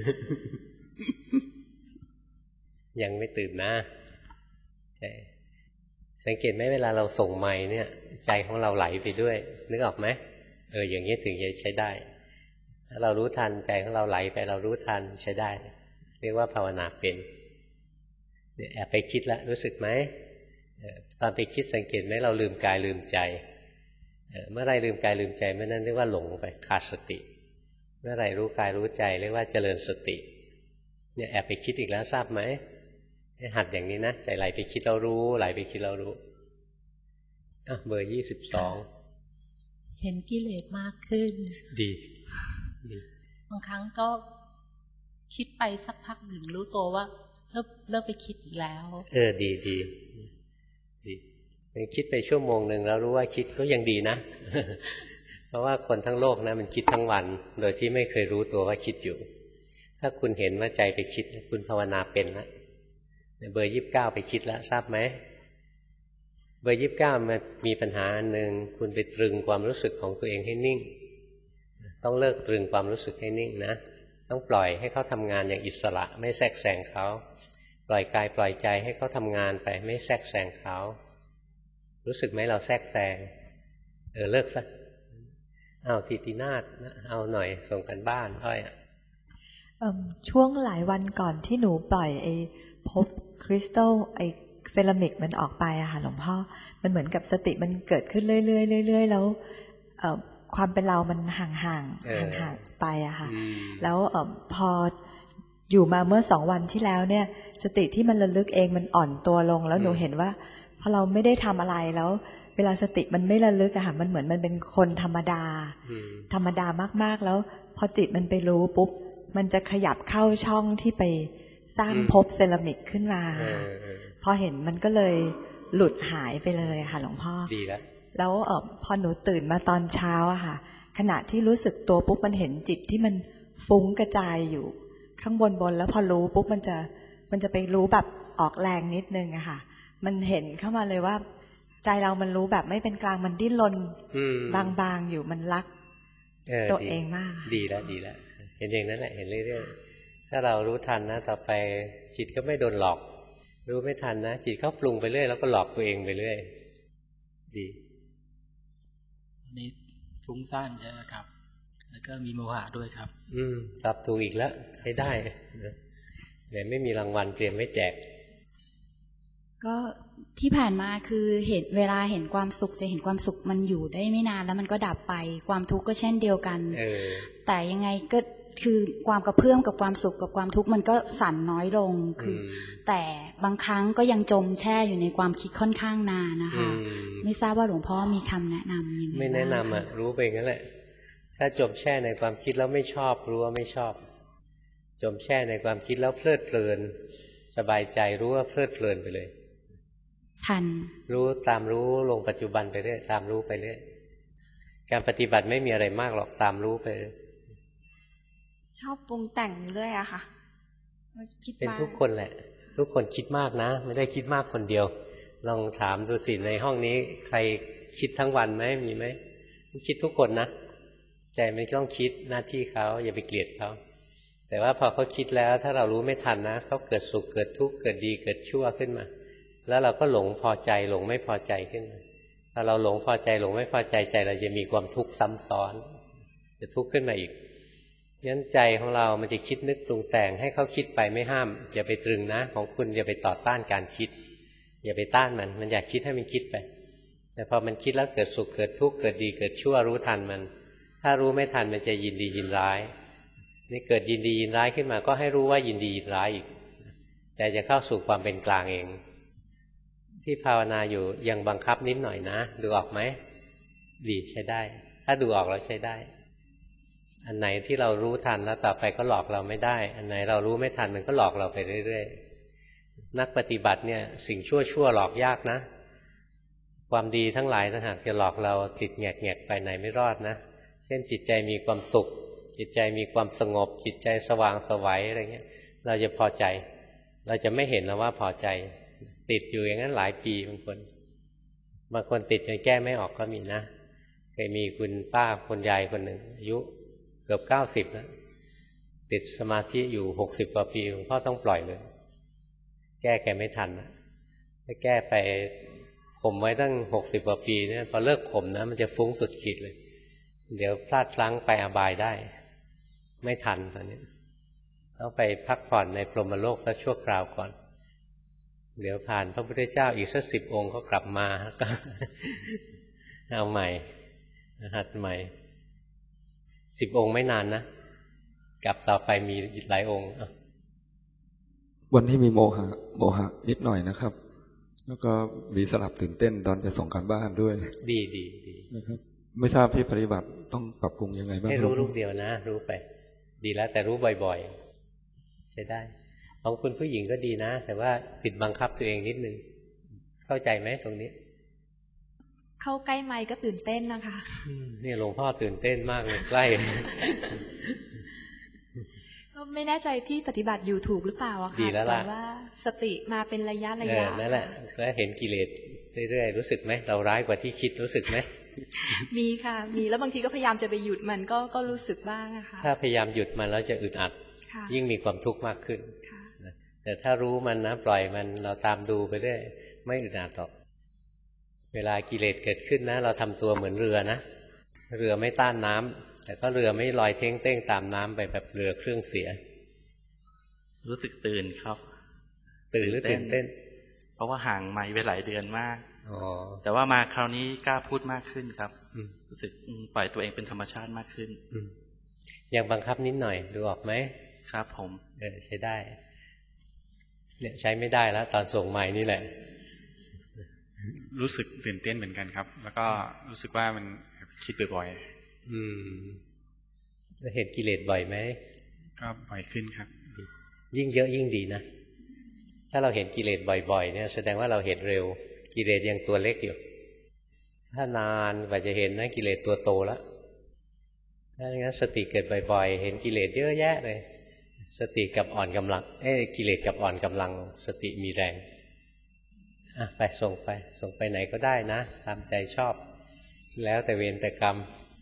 ยังไม่ตื่นนะใช่สังเกตไหมเวลาเราส่งไมค์เนี่ยใจของเราไหลไปด้วยนึกออกไหมเอออย่างนี้ถึงจะใช้ได้ถ้าเรารู้ทันใจของเราไหลไปเรารู้ทันใช้ได้เรียกว่าภาวนาเป็นเนี่ยแอบไปคิดแล้วรู้สึกไหมตอนไปคิดสังเกตไหมเราลืมกายลืมใจเมื่อไรลืมกายลืมใจเมื่อนั้นเรียกว่าหลงไปขาดสติเมื่อไรรู้กายรู้ใจเรียกว่าเจริญสติเนี่ยแอบไปคิดอีกแล้วทราบไหมให้หัดอย่างนี้นะใจไหลไปคิดเรารู้ไหลไปคิดเรารู้อ่ะเบอร์ยี่สิบสองเห็นกิเลสมากขึ้นดีบางครั้งก็คิดไปสักพักหนึ่งรู้ตัวว่าเริ่มเริ่มไปคิดอีกแล้วเออดีดีดีคิดไปชั่วโมงหนึ่งแล้วรู้ว่าคิดก็ยังดีนะ เพราะว่าคนทั้งโลกนะมันคิดทั้งวันโดยที่ไม่เคยรู้ตัวว่าคิดอยู่ถ้าคุณเห็นว่าใจไปคิดคุณภาวนาเป็นแล้วเบอร์ยี่สิบเก้าไปคิดแล้วทราบไหมเบอร์ยี่สิบเก้ามันมีปัญหาอันหนึ่งคุณไปตรึงความรู้สึกของตัวเองให้นิ่งต้องเลิกตรึงความรู้สึกให้นิ่งนะต้องปล่อยให้เขาทำงานอย่างอิสระไม่แทรกแซงเขาปล่อยกายปล่อยใจให้เขาทำงานไปไม่แทรกแซงเขารู้สึกไหมเราแทรกแซงเออเลิกซะเอาทิตินาถเอาหน่อยส่งกันบ้านอ้อยช่วงหลายวันก่อนที่หนูปล่อยไอ้พบคริสตัลไอ้เซรามิกมันออกไปอะค่ะหลวงพ่อมันเหมือนกับสติมันเกิดขึ้นเรื่อยๆเรื่อยๆแล้วความเป็นเรามันห่างๆห่างๆไปอะค่ะแล้วพออยู่มาเมื่อสองวันที่แล้วเนี่ยสติที่มันระลึกเองมันอ่อนตัวลงแล้วหนูเห็นว่าพอเราไม่ได้ทำอะไรแล้วเวลาสติมันไม่ระลึกอะค่ะมันเหมือนมันเป็นคนธรรมดาธรรมดามากๆแล้วพอจิตมันไปรู้ปุ๊บมันจะขยับเข้าช่องที่ไปสร้างภพเซรามิกขึ้นมาพอเห็นมันก็เลยหลุดหายไปเลยค่ะหลวงพ่อดีแล้วแล้วเออพอหนูตื่นมาตอนเช้าอะค่ะขณะที่รู้สึกตัวปุ๊บมันเห็นจิตที่มันฟุ้งกระจายอยู่ข้างบนบนแล้วพอรู้ปุ๊บมันจะมันจะไปรู้แบบออกแรงนิดนึงอะค่ะมันเห็นเข้ามาเลยว่าใจเรามันรู้แบบไม่เป็นกลางมันดิ้นรนบางๆอยู่มันรักตัวเองมากดีแล้วดีแล้วเห็นอย่างนั้นแหละเห็นเรื่อยๆถ้าเรารู้ทันนะต่อไปจิตก็ไม่โดนหลอกรู้ไม่ทันนะจิตเขาปรุงไปเรื่อยแล้วก็หลอกตัวเองไปเรื่อยดีนี่ฟุ้งซ่านเยอะครับแล้วก็มีโมหะด้วยครับอืมตอบถูกอีกแล้วให้ได้แต่ไม่มีรางวัลเตรียมไม่แจกก็ที่ผ่านมาคือเห็นเวลาเห็นความสุขจะเห็นความสุขมันอยู่ได้ไม่นานแล้วมันก็ดับไปความทุกข์ก็เช่นเดียวกันแต่ยังไงก็คือความกระเพื่อมกับความสุขกับความทุกข์มันก็สั่นน้อยลงคือแต่บางครั้งก็ยังจมแช่อยู่ในความคิดค่อนข้างนานนะคะไม่ทราบว่าหลวงพ่อมีคำแนะนำยังไงไม่แนะนำอ่ะรู้ไปงั้นแหละถ้าจมแช่ในความคิดแล้วไม่ชอบรู้ว่าไม่ชอบจมแช่ในความคิดแล้วเพลิดเพลินสบายใจรู้ว่าเพลิดเพลินไปเลยทันรู้ตามรู้ลงปัจจุบันไปเรื่อยตามรู้ไปเรื่อยการปฏิบัติไม่มีอะไรมากหรอกตามรู้ไปชอบปรุงแต่งเรื่อยอะค่ะคิดเป็นทุกคนแหละทุกคนคิดมากนะไม่ได้คิดมากคนเดียวลองถามดูสิในห้องนี้ใครคิดทั้งวันไหมมีไหมคิดทุกคนนะใจไม่ต้องคิดหน้าที่เขาอย่าไปเกลียดเขาแต่ว่าพอเขาคิดแล้วถ้าเรารู้ไม่ทันนะเขาเกิดสุขเกิดทุกข์เกิดดีเกิดชั่วขึ้นมาแล้วเราก็หลงพอใจหลงไม่พอใจขึ้นมาถ้าเราหลงพอใจหลงไม่พอใจใจเราจะมีความทุกข์ซ้ำซ้อนจะทุกข์ขึ้นมาอีกงั้นใจของเรามันจะคิดนึกปรุงแต่งให้เขาคิดไปไม่ห้ามอย่าไปตรึงนะของคุณอย่าไปต่อต้านการคิดอย่าไปต้านมันมันอยากคิดให้มันคิดไปแต่พอมันคิดแล้วเกิดสุขเกิดทุกข์เกิดดีเกิดชั่วรู้ทันมันถ้ารู้ไม่ทันมันจะยินดียินร้ายนี่เกิดยินดียินร้ายขึ้นมาก็ให้รู้ว่ายินดียินร้ายอีกใจจะเข้าสู่ความเป็นกลางเองที่ภาวนาอยู่ยังบังคับนิดหน่อยนะดูออกไหมดีใช้ได้ถ้าดูออกเราใช้ได้อันไหนที่เรารู้ทันแล้วต่อไปก็หลอกเราไม่ได้อันไหนเรารู้ไม่ทันมันก็หลอกเราไปเรื่อยๆนักปฏิบัติเนี่ยสิ่งชั่วๆหลอกยากนะความดีทั้งหลายถ้าหากจะหลอกเราติดแงกๆไปไหนไม่รอดนะเช่นจิตใจมีความสุขจิตใจมีความสงบจิตใจสว่างไสวอะไรเงี้ยเราจะพอใจเราจะไม่เห็นแล้วว่าพอใจติดอยู่อย่างนั้นหลายปีบางคนบางคนติดจนแก้ไม่ออกก็มีนะเคยมีคุณป้าคนยายคนหนึ่งอายุเกือบเก้าสิบแล้วติดสมาธิอยู่หกสิบกว่าปีหลวงพ่อต้องปล่อยเลยแก้แกไม่ทันนะถ้าแก้ไปข่มไว้ตั้งหกสิบกว่าปีเนี่ยพอเลิกข่มนะมันจะฟุ้งสุดขีดเลยเดี๋ยวพลาดพลั้งไปอบายได้ไม่ทันตอนนี้ต้องไปพักผ่อนในพรหมโลกสักชั่วคราวก่อนเดี๋ยวผ่านพระพุทธเจ้าอีกสักสิบองค์ก็กลับมาก็เอาใหม่หัดใหม่สิบองค์ไม่นานนะกลับต่อไปมีหลายองค์วันที่มีโมหะโมหะนิดหน่อยนะครับแล้วก็มีสลับตื่นเต้นตอนจะส่งการบ้านด้วยดีดีดีนะครับไม่ทราบที่ปฏิบัติต้องปรับปรุงยังไงบ้างให้รู้ลูกเดียวนะรู้ไปดีแล้วแต่รู้บ่อยๆใช้ได้ของคุณผู้หญิงก็ดีนะแต่ว่าผิดบังคับตัวเองนิดนึงเข้าใจไหมตรงนี้เข้าใกล้ไมค์ก็ตื่นเต้นนะคะนี่หลวงพ่อตื่นเต้นมากเลยใกล้ก็ไม่แน่ใจที่ปฏิบัติอยู่ถูกหรือเปล่าอะค่ะแต่ว่าสติมาเป็นระยะระยะนั่นแหละแล้วเห็นกิเลสเรื่อยๆรู้สึกไหมเราร้ายกว่าที่คิดรู้สึกไหมมีค่ะมีแล้วบางทีก็พยายามจะไปหยุดมันก็ก็รู้สึกบ้างนะคะถ้าพยายามหยุดมันแล้วจะอึดอัดยิ่งมีความทุกข์มากขึ้นแต่ถ้ารู้มันนะปล่อยมันเราตามดูไปเรื่อยไม่อึดอัดหรอกเวลากิเลสเกิดขึ้นนะเราทำตัวเหมือนเรือนะเรือไม่ต้านน้ำแต่ก็เรือไม่ลอยเท้งเต้งตามน้ำไปแบบเรือเครื่องเสียรู้สึกตื่นครับตื่นหรือตื่นเต้นเพราะว่าห่างไมค์ไปหลายเดือนมากแต่ว่ามาคราวนี้กล้าพูดมากขึ้นครับรู้สึกปล่อยตัวเองเป็นธรรมชาติมากขึ้นอย่างบังคับนิดหน่อยดูออกไหมครับผมเออใช้ได้เนี่ยใช้ไม่ได้แล้วตอนส่งไมค์นี่แหละรู้สึกตื่นเต้นเหมือนกันครับแล้วก็รู้สึกว่ามันคิดบ่อยๆอืมแล้วเห็นกิเลสบ่อยไหมก็บ่อยขึ้นครับยิ่งเยอะยิ่งดีนะถ้าเราเห็นกิเลสบ่อยๆเนี่ยแสดงว่าเราเห็นเร็วกิเลสยังตัวเล็กอยู่ถ้านานกว่าจะเห็นนะกิเลสตัวโตแล้วถ้าอย่างนั้นสติเกิดบ่อยๆเห็นกิเลสเยอะแยะเลยสติกับอ่อนกำลังเอ้กิเลสกับอ่อนกำลังสติมีแรงอ่ะไปส่งไปส่งไปไหนก็ได้นะตามใจชอบแล้วแต่เวรแต่กรรม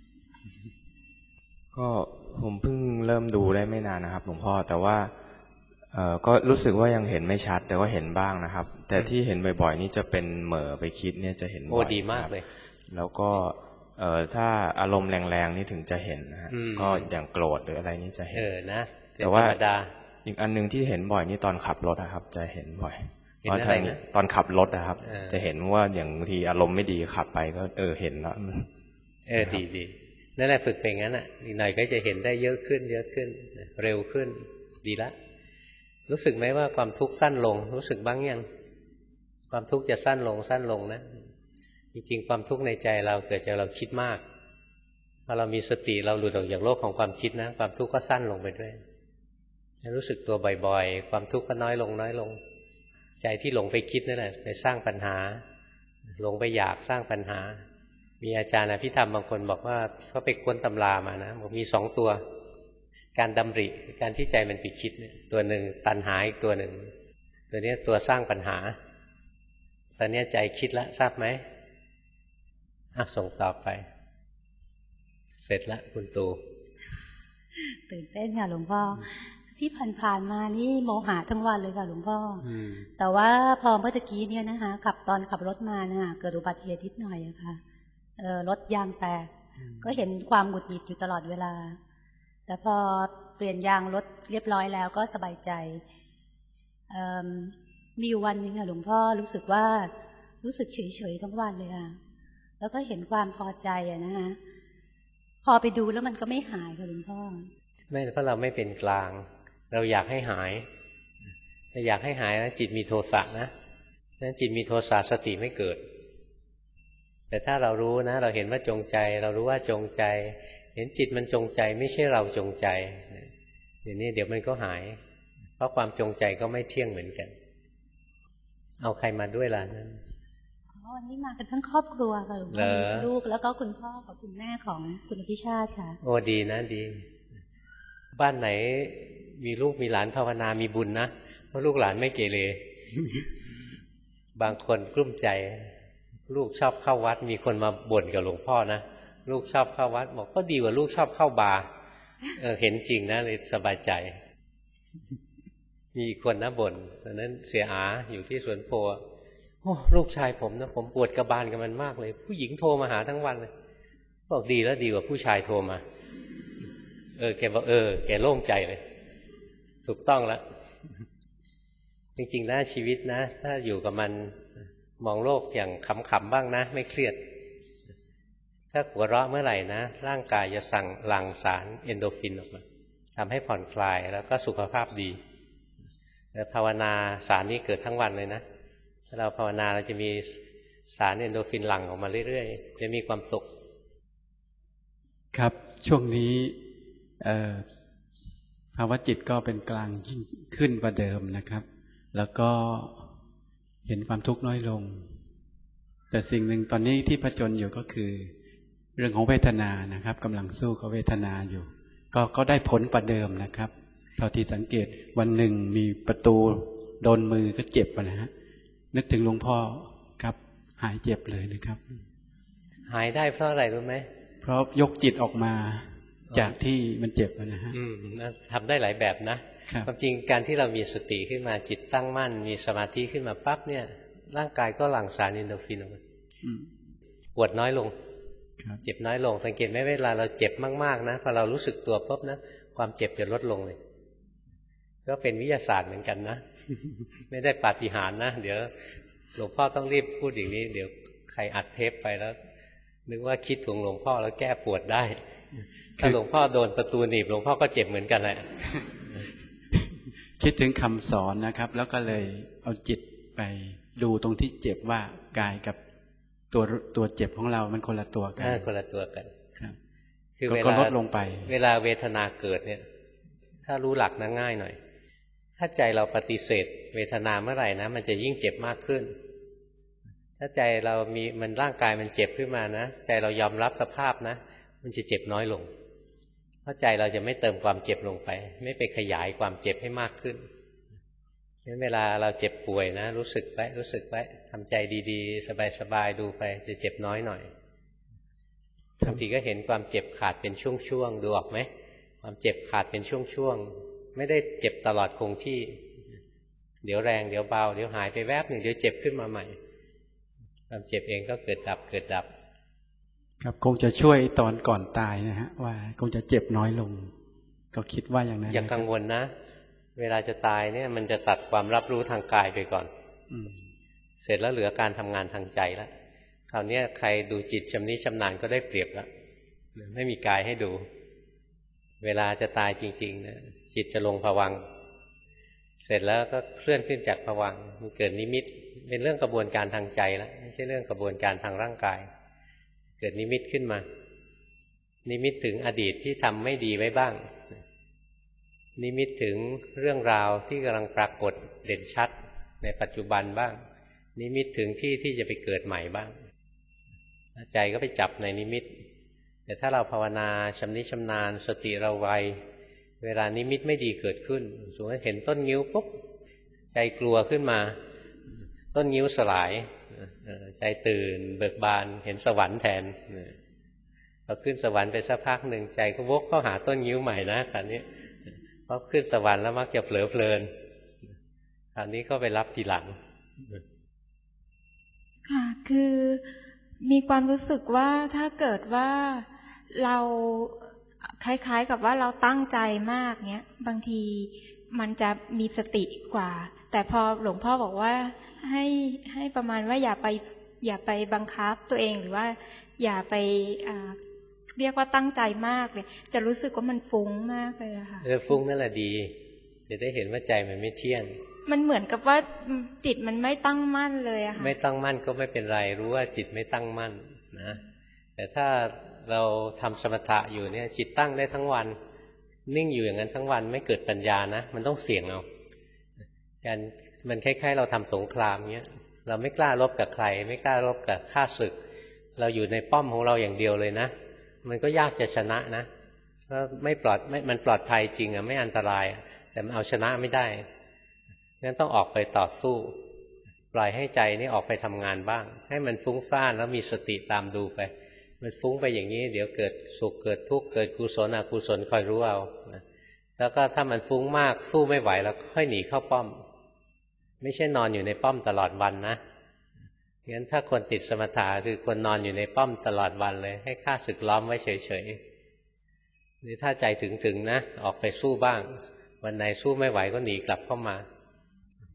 ก็ผมเพิ่งเริ่มดูได้ไม่นานนะครับหลวงพ่อแต่ว่าเอ่อก็รู้สึกว่ายังเห็นไม่ชัดแต่ก็เห็นบ้างนะครับแต่ที่เห็นบ่อยๆนี่จะเป็นเหม่อไปคิดเนี่ยจะเห็นบ่อยโอ้ดีมากเลยแล้วก็เอ่อถ้าอารมณ์แรงๆนี่ถึงจะเห็นนะฮะก็อย่างโกรธหรืออะไรนี่จะเห็นเออนะแต่ว่าอีกอันนึงที่เห็นบ่อยนี่ตอนขับรถนะครับจะเห็นบ่อยเห็นอะไรนะตอนขับรถนะครับจะเห็นว่าอย่างบางทีอารมณ์ไม่ดีขับไปก็เออเห็นแล้วเออดีดีนั่นแหละฝึกไปงั้นอ่ะอีกหน่อยก็จะเห็นได้เยอะขึ้นเยอะขึ้นเร็วขึ้นดีละรู้สึกไหมว่าความทุกข์สั้นลงรู้สึกบ้างยังความทุกข์จะสั้นลงสั้นลงนะจริงๆความทุกข์ในใจเราเกิดจากเราคิดมากพอเรามีสติเราหลุดออกจากโลกของความคิดนะความทุกข์ก็สั้นลงไปด้วยรู้สึกตัวบ่อยๆความทุกข์ก็น้อยลงน้อยลงใจที่หลงไปคิดนั่นแหละไปสร้างปัญหาหลงไปอยากสร้างปัญหามีอาจารย์อภิธรรมบางคนบอกว่าเขาไปค้นตำรามานะบอกมีสองตัวการดำริการที่ใจมันไปคิดเนี่ยตัวหนึ่งตัณหาอีกตัวหนึ่งตัวนี้ตัวสร้างปัญหาตอนนี้ใจคิดแล้วทราบไหมอ่ะส่งต่อไปเสร็จละคุณตูตื่นเต้นค่ะหลวงพ่อที่ผ่านๆมานี่โมหะทั้งวันเลยค่ะหลวงพ่อแต่ว่าพอเมื่อกี้เนี่ยนะคะขับตอนขับรถมาเนี่ยเกิดอุบัติเหตุนิดหน่อยอะค่ะรถยางแตกก็เห็นความหงุดหงิดอยู่ตลอดเวลาแต่พอเปลี่ยนยางรถเรียบร้อยแล้วก็สบายใจมีวันหนึ่งค่ะหลวงพ่อรู้สึกว่ารู้สึกเฉยๆทั้งวันเลยค่ะแล้วก็เห็นความพอใจอะนะคะพอไปดูแล้วมันก็ไม่หายค่ะหลวงพ่อไม่เพราะเราไม่เป็นกลางเราอยากให้หายถ้าอยากให้หายนะจิตมีโทสะนะนั้นจิตมีโทสะสติไม่เกิดแต่ถ้าเรารู้นะเราเห็นว่าจงใจเรารู้ว่าจงใจเห็นจิตมันจงใจไม่ใช่เราจงใจอย่างนี้เดี๋ยวมันก็หายเพราะความจงใจก็ไม่เที่ยงเหมือนกันเอาใครมาด้วยล่ะนั่นวันนี้มากันทั้งครอบครัวค่ะหลวงพ่อลูกแล้วก็คุณพ่อกับคุณแม่ของคุณพิชาติค่ะโอ้ดีนะดีบ้านไหนมีลูกมีหลานภาวนามีบุญนะเพราะลูกหลานไม่เกเร บางคนกลุ้มใจลูกชอบเข้าวัดมีคนมาบ่นกับหลวงพ่อนะลูกชอบเข้าวัดบอกก็ดีกว่าลูกชอบเข้าบาร์เออเห็นจริงนะเลยสบายใจมีคนนะบ่นตอนนั้นเสียอาอยู่ที่สวนโพโอ้ลูกชายผมนะผมปวดกระบาลกับมันมากเลยผู้หญิงโทรมาหาทั้งวันเลยบอกดีแล้วดีกว่าผู้ชายโทรมาเออแกบอกเออแกโล่งใจเลยถูกต้องแล้วจริงๆแล้วชีวิตนะถ้าอยู่กับมันมองโลกอย่างขำๆบ้างนะไม่เครียดถ้าหัวเราะเมื่อไหร่นะร่างกายจะสั่งหลั่งสารเอนโดรฟินออกมาทำให้ผ่อนคลายแล้วก็สุขภาพดีแต่ภาวนาสารนี้เกิดทั้งวันเลยนะถ้าเราภาวนาเราจะมีสารเอนโดรฟินหลั่งออกมาเรื่อยๆจะมีความสุขครับช่วงนี้ภาวะจิตก็เป็นกลางยิ่งขึ้นกว่าเดิมนะครับแล้วก็เห็นความทุกข์น้อยลงแต่สิ่งหนึ่งตอนนี้ที่ผจญอยู่ก็คือเรื่องของเวทนานะครับกำลังสู้กับเวทนาอยู่ก็ก็ได้ผลกว่าเดิมนะครับเท่าที่สังเกตวันหนึ่งมีประตูโดนมือก็เจ็บนะฮะนึกถึงหลวงพ่อครับหายเจ็บเลยนะครับหายได้เพราะอะไรรู้ไหมเพราะยกจิตออกมาจากที่มันเจ็บนะฮะทำได้หลายแบบนะความจริงการที่เรามีสติขึ้นมาจิตตั้งมั่นมีสมาธิขึ้นมาปั๊บเนี่ยร่างกายก็หลั่งสารเอนโดรฟินออกมาปวดน้อยลงเจ็บน้อยลงสังเกตไหมเวลาเราเจ็บมากๆนะพอเรารู้สึกตัวปุ๊บนะความเจ็บจะลดลงเลยก็เป็นวิทยาศาสตร์เหมือนกันนะไม่ได้ปาฏิหาริย์นะเดี๋ยวหลวงพ่อต้องรีบพูดอย่างนี้เดี๋ยวใครอัดเทปไปแล้วนึกว่าคิดถึงหลวงพ่อแล้วแก้ปวดได้ถ้าหลวงพ่อโดนประตูหนีบหลวงพ่อก็เจ็บเหมือนกันแหละคิดถึงคำสอนนะครับแล้วก็เลยเอาจิตไปดูตรงที่เจ็บว่ากายกับตัวตัวเจ็บของเรามันคนละตัวกันคนละตัวกันครับคือเวลาลดลงไปเวลาเวทนาเกิดเนี่ยถ้ารู้หลักนะง่ายหน่อยถ้าใจเราปฏิเสธเวทนาเมื่อไหร่นะมันจะยิ่งเจ็บมากขึ้นถ้าใจเรามีมันร่างกายมันเจ็บขึ้นมานะใจเรายอมรับสภาพนะมันจะเจ็บน้อยลงเพราะใจเราจะไม่เติมความเจ็บลงไปไม่ไปขยายความเจ็บให้มากขึ้นงั้นเวลาเราเจ็บป่วยนะรู้สึกไว้รู้สึกไว้ทำใจดีๆสบายๆดูไปจะเจ็บน้อยหน่อยบางทีก็เห็นความเจ็บขาดเป็นช่วงๆดูออกไหมความเจ็บขาดเป็นช่วงๆไม่ได้เจ็บตลอดคงที่เดี๋ยวแรงเดี๋ยวเบาเดี๋ยวหายไปแวบหนึ่งเดี๋ยวเจ็บขึ้นมาใหม่ความเจ็บเองก็เกิดดับเกิดดับครับคงจะช่วยตอนก่อนตายนะฮะว่าคงจะเจ็บน้อยลงก็คิดว่าอย่างนั้นอย่ากังวลนะเวลาจะตายเนี่ยมันจะตัดความรับรู้ทางกายไปก่อนเสร็จแล้วเหลือการทำงานทางใจแล้วคราวนี้ใครดูจิตชำนิชำนาญก็ได้เปรียบแล้วไม่มีกายให้ดูเวลาจะตายจริงๆนะจิตจะลงภวังค์เสร็จแล้วก็เคลื่อนขึ้นจากภวังค์มันเกิดนิมิตเป็นเรื่องกระบวนการทางใจแล้วไม่ใช่เรื่องกระบวนการทางร่างกายเกิดนิมิตขึ้นมานิมิตถึงอดีตที่ทำไม่ดีไว้บ้างนิมิตถึงเรื่องราวที่กำลังปรากฏเด่นชัดในปัจจุบันบ้างนิมิตถึงที่ที่จะไปเกิดใหม่บ้างใจก็ไปจับในนิมิตแต่ถ้าเราภาวนาชำนิชำนาญสติเราไวเวลานิมิตไม่ดีเกิดขึ้นสมมติเห็นต้นงิ้วปุ๊บใจกลัวขึ้นมาต้นงิ้วสลายใจตื่นเบิกบานเห็นสวรรค์แทนพอขึ้นสวรรค์ไปสักพักหนึ่งใจก็วกเข้าหาต้นงิ้วใหม่นะคราวนี้พอขึ้นสวรรค์แล้วมักจะเผลอเพลินคราวนี้ก็ไปรับทีหลังค่ะคือมีความรู้สึกว่าถ้าเกิดว่าเราคล้ายๆกับว่าเราตั้งใจมากเนี้ยบางทีมันจะมีสติกว่าแต่พอหลวงพ่อบอกว่าให้ให้ประมาณว่าอย่าไปอย่าไปบังคับตัวเองหรือว่าอย่าไปเรียกว่าตั้งใจมากเลยจะรู้สึกว่ามันฟุ้งมากเลยอะค่ะเออฟุ้งนั่นแหละดีจะได้เห็นว่าใจมันไม่เที่ยงมันเหมือนกับว่าจิตมันไม่ตั้งมั่นเลยอะค่ะไม่ตั้งมั่นก็ไม่เป็นไรรู้ว่าจิตไม่ตั้งมั่นนะแต่ถ้าเราทำสมถะอยู่เนี่ยจิตตั้งได้ทั้งวันนิ่งอยู่อย่างนั้นทั้งวันไม่เกิดปัญญานะมันต้องเสี่ยงเอาการมันคล้ายๆเราทำสงครามเงี้ยเราไม่กล้ารบกับใครไม่กล้ารบกับข้าศึกเราอยู่ในป้อมของเราอย่างเดียวเลยนะมันก็ยากจะชนะนะก็ไม่ปลอดไม่มันปลอดภัยจริงอ่ะไม่อันตรายแต่มันเอาชนะไม่ได้งั้นต้องออกไปต่อสู้ปล่อยให้ใจนี่ออกไปทำงานบ้างให้มันฟุ้งซ่านแล้วมีสติตามดูไปมันฟุ้งไปอย่างนี้เดี๋ยวเกิดสุขเกิดทุกข์เกิดกุศลอกุศลคอยรู้เอาแล้วก็ถ้ามันฟุ้งมากสู้ไม่ไหวแล้วค่อยหนีเข้าป้อมไม่ใช่นอนอยู่ในป้อมตลอดวันนะงั้นถ้าคนติดสมถะคือคนนอนอยู่ในป้อมตลอดวันเลยให้ข้าศึกล้อมไว้เฉยๆนี่ถ้าใจถึงๆนะออกไปสู้บ้างวันไหนสู้ไม่ไหวก็หนีกลับเข้ามา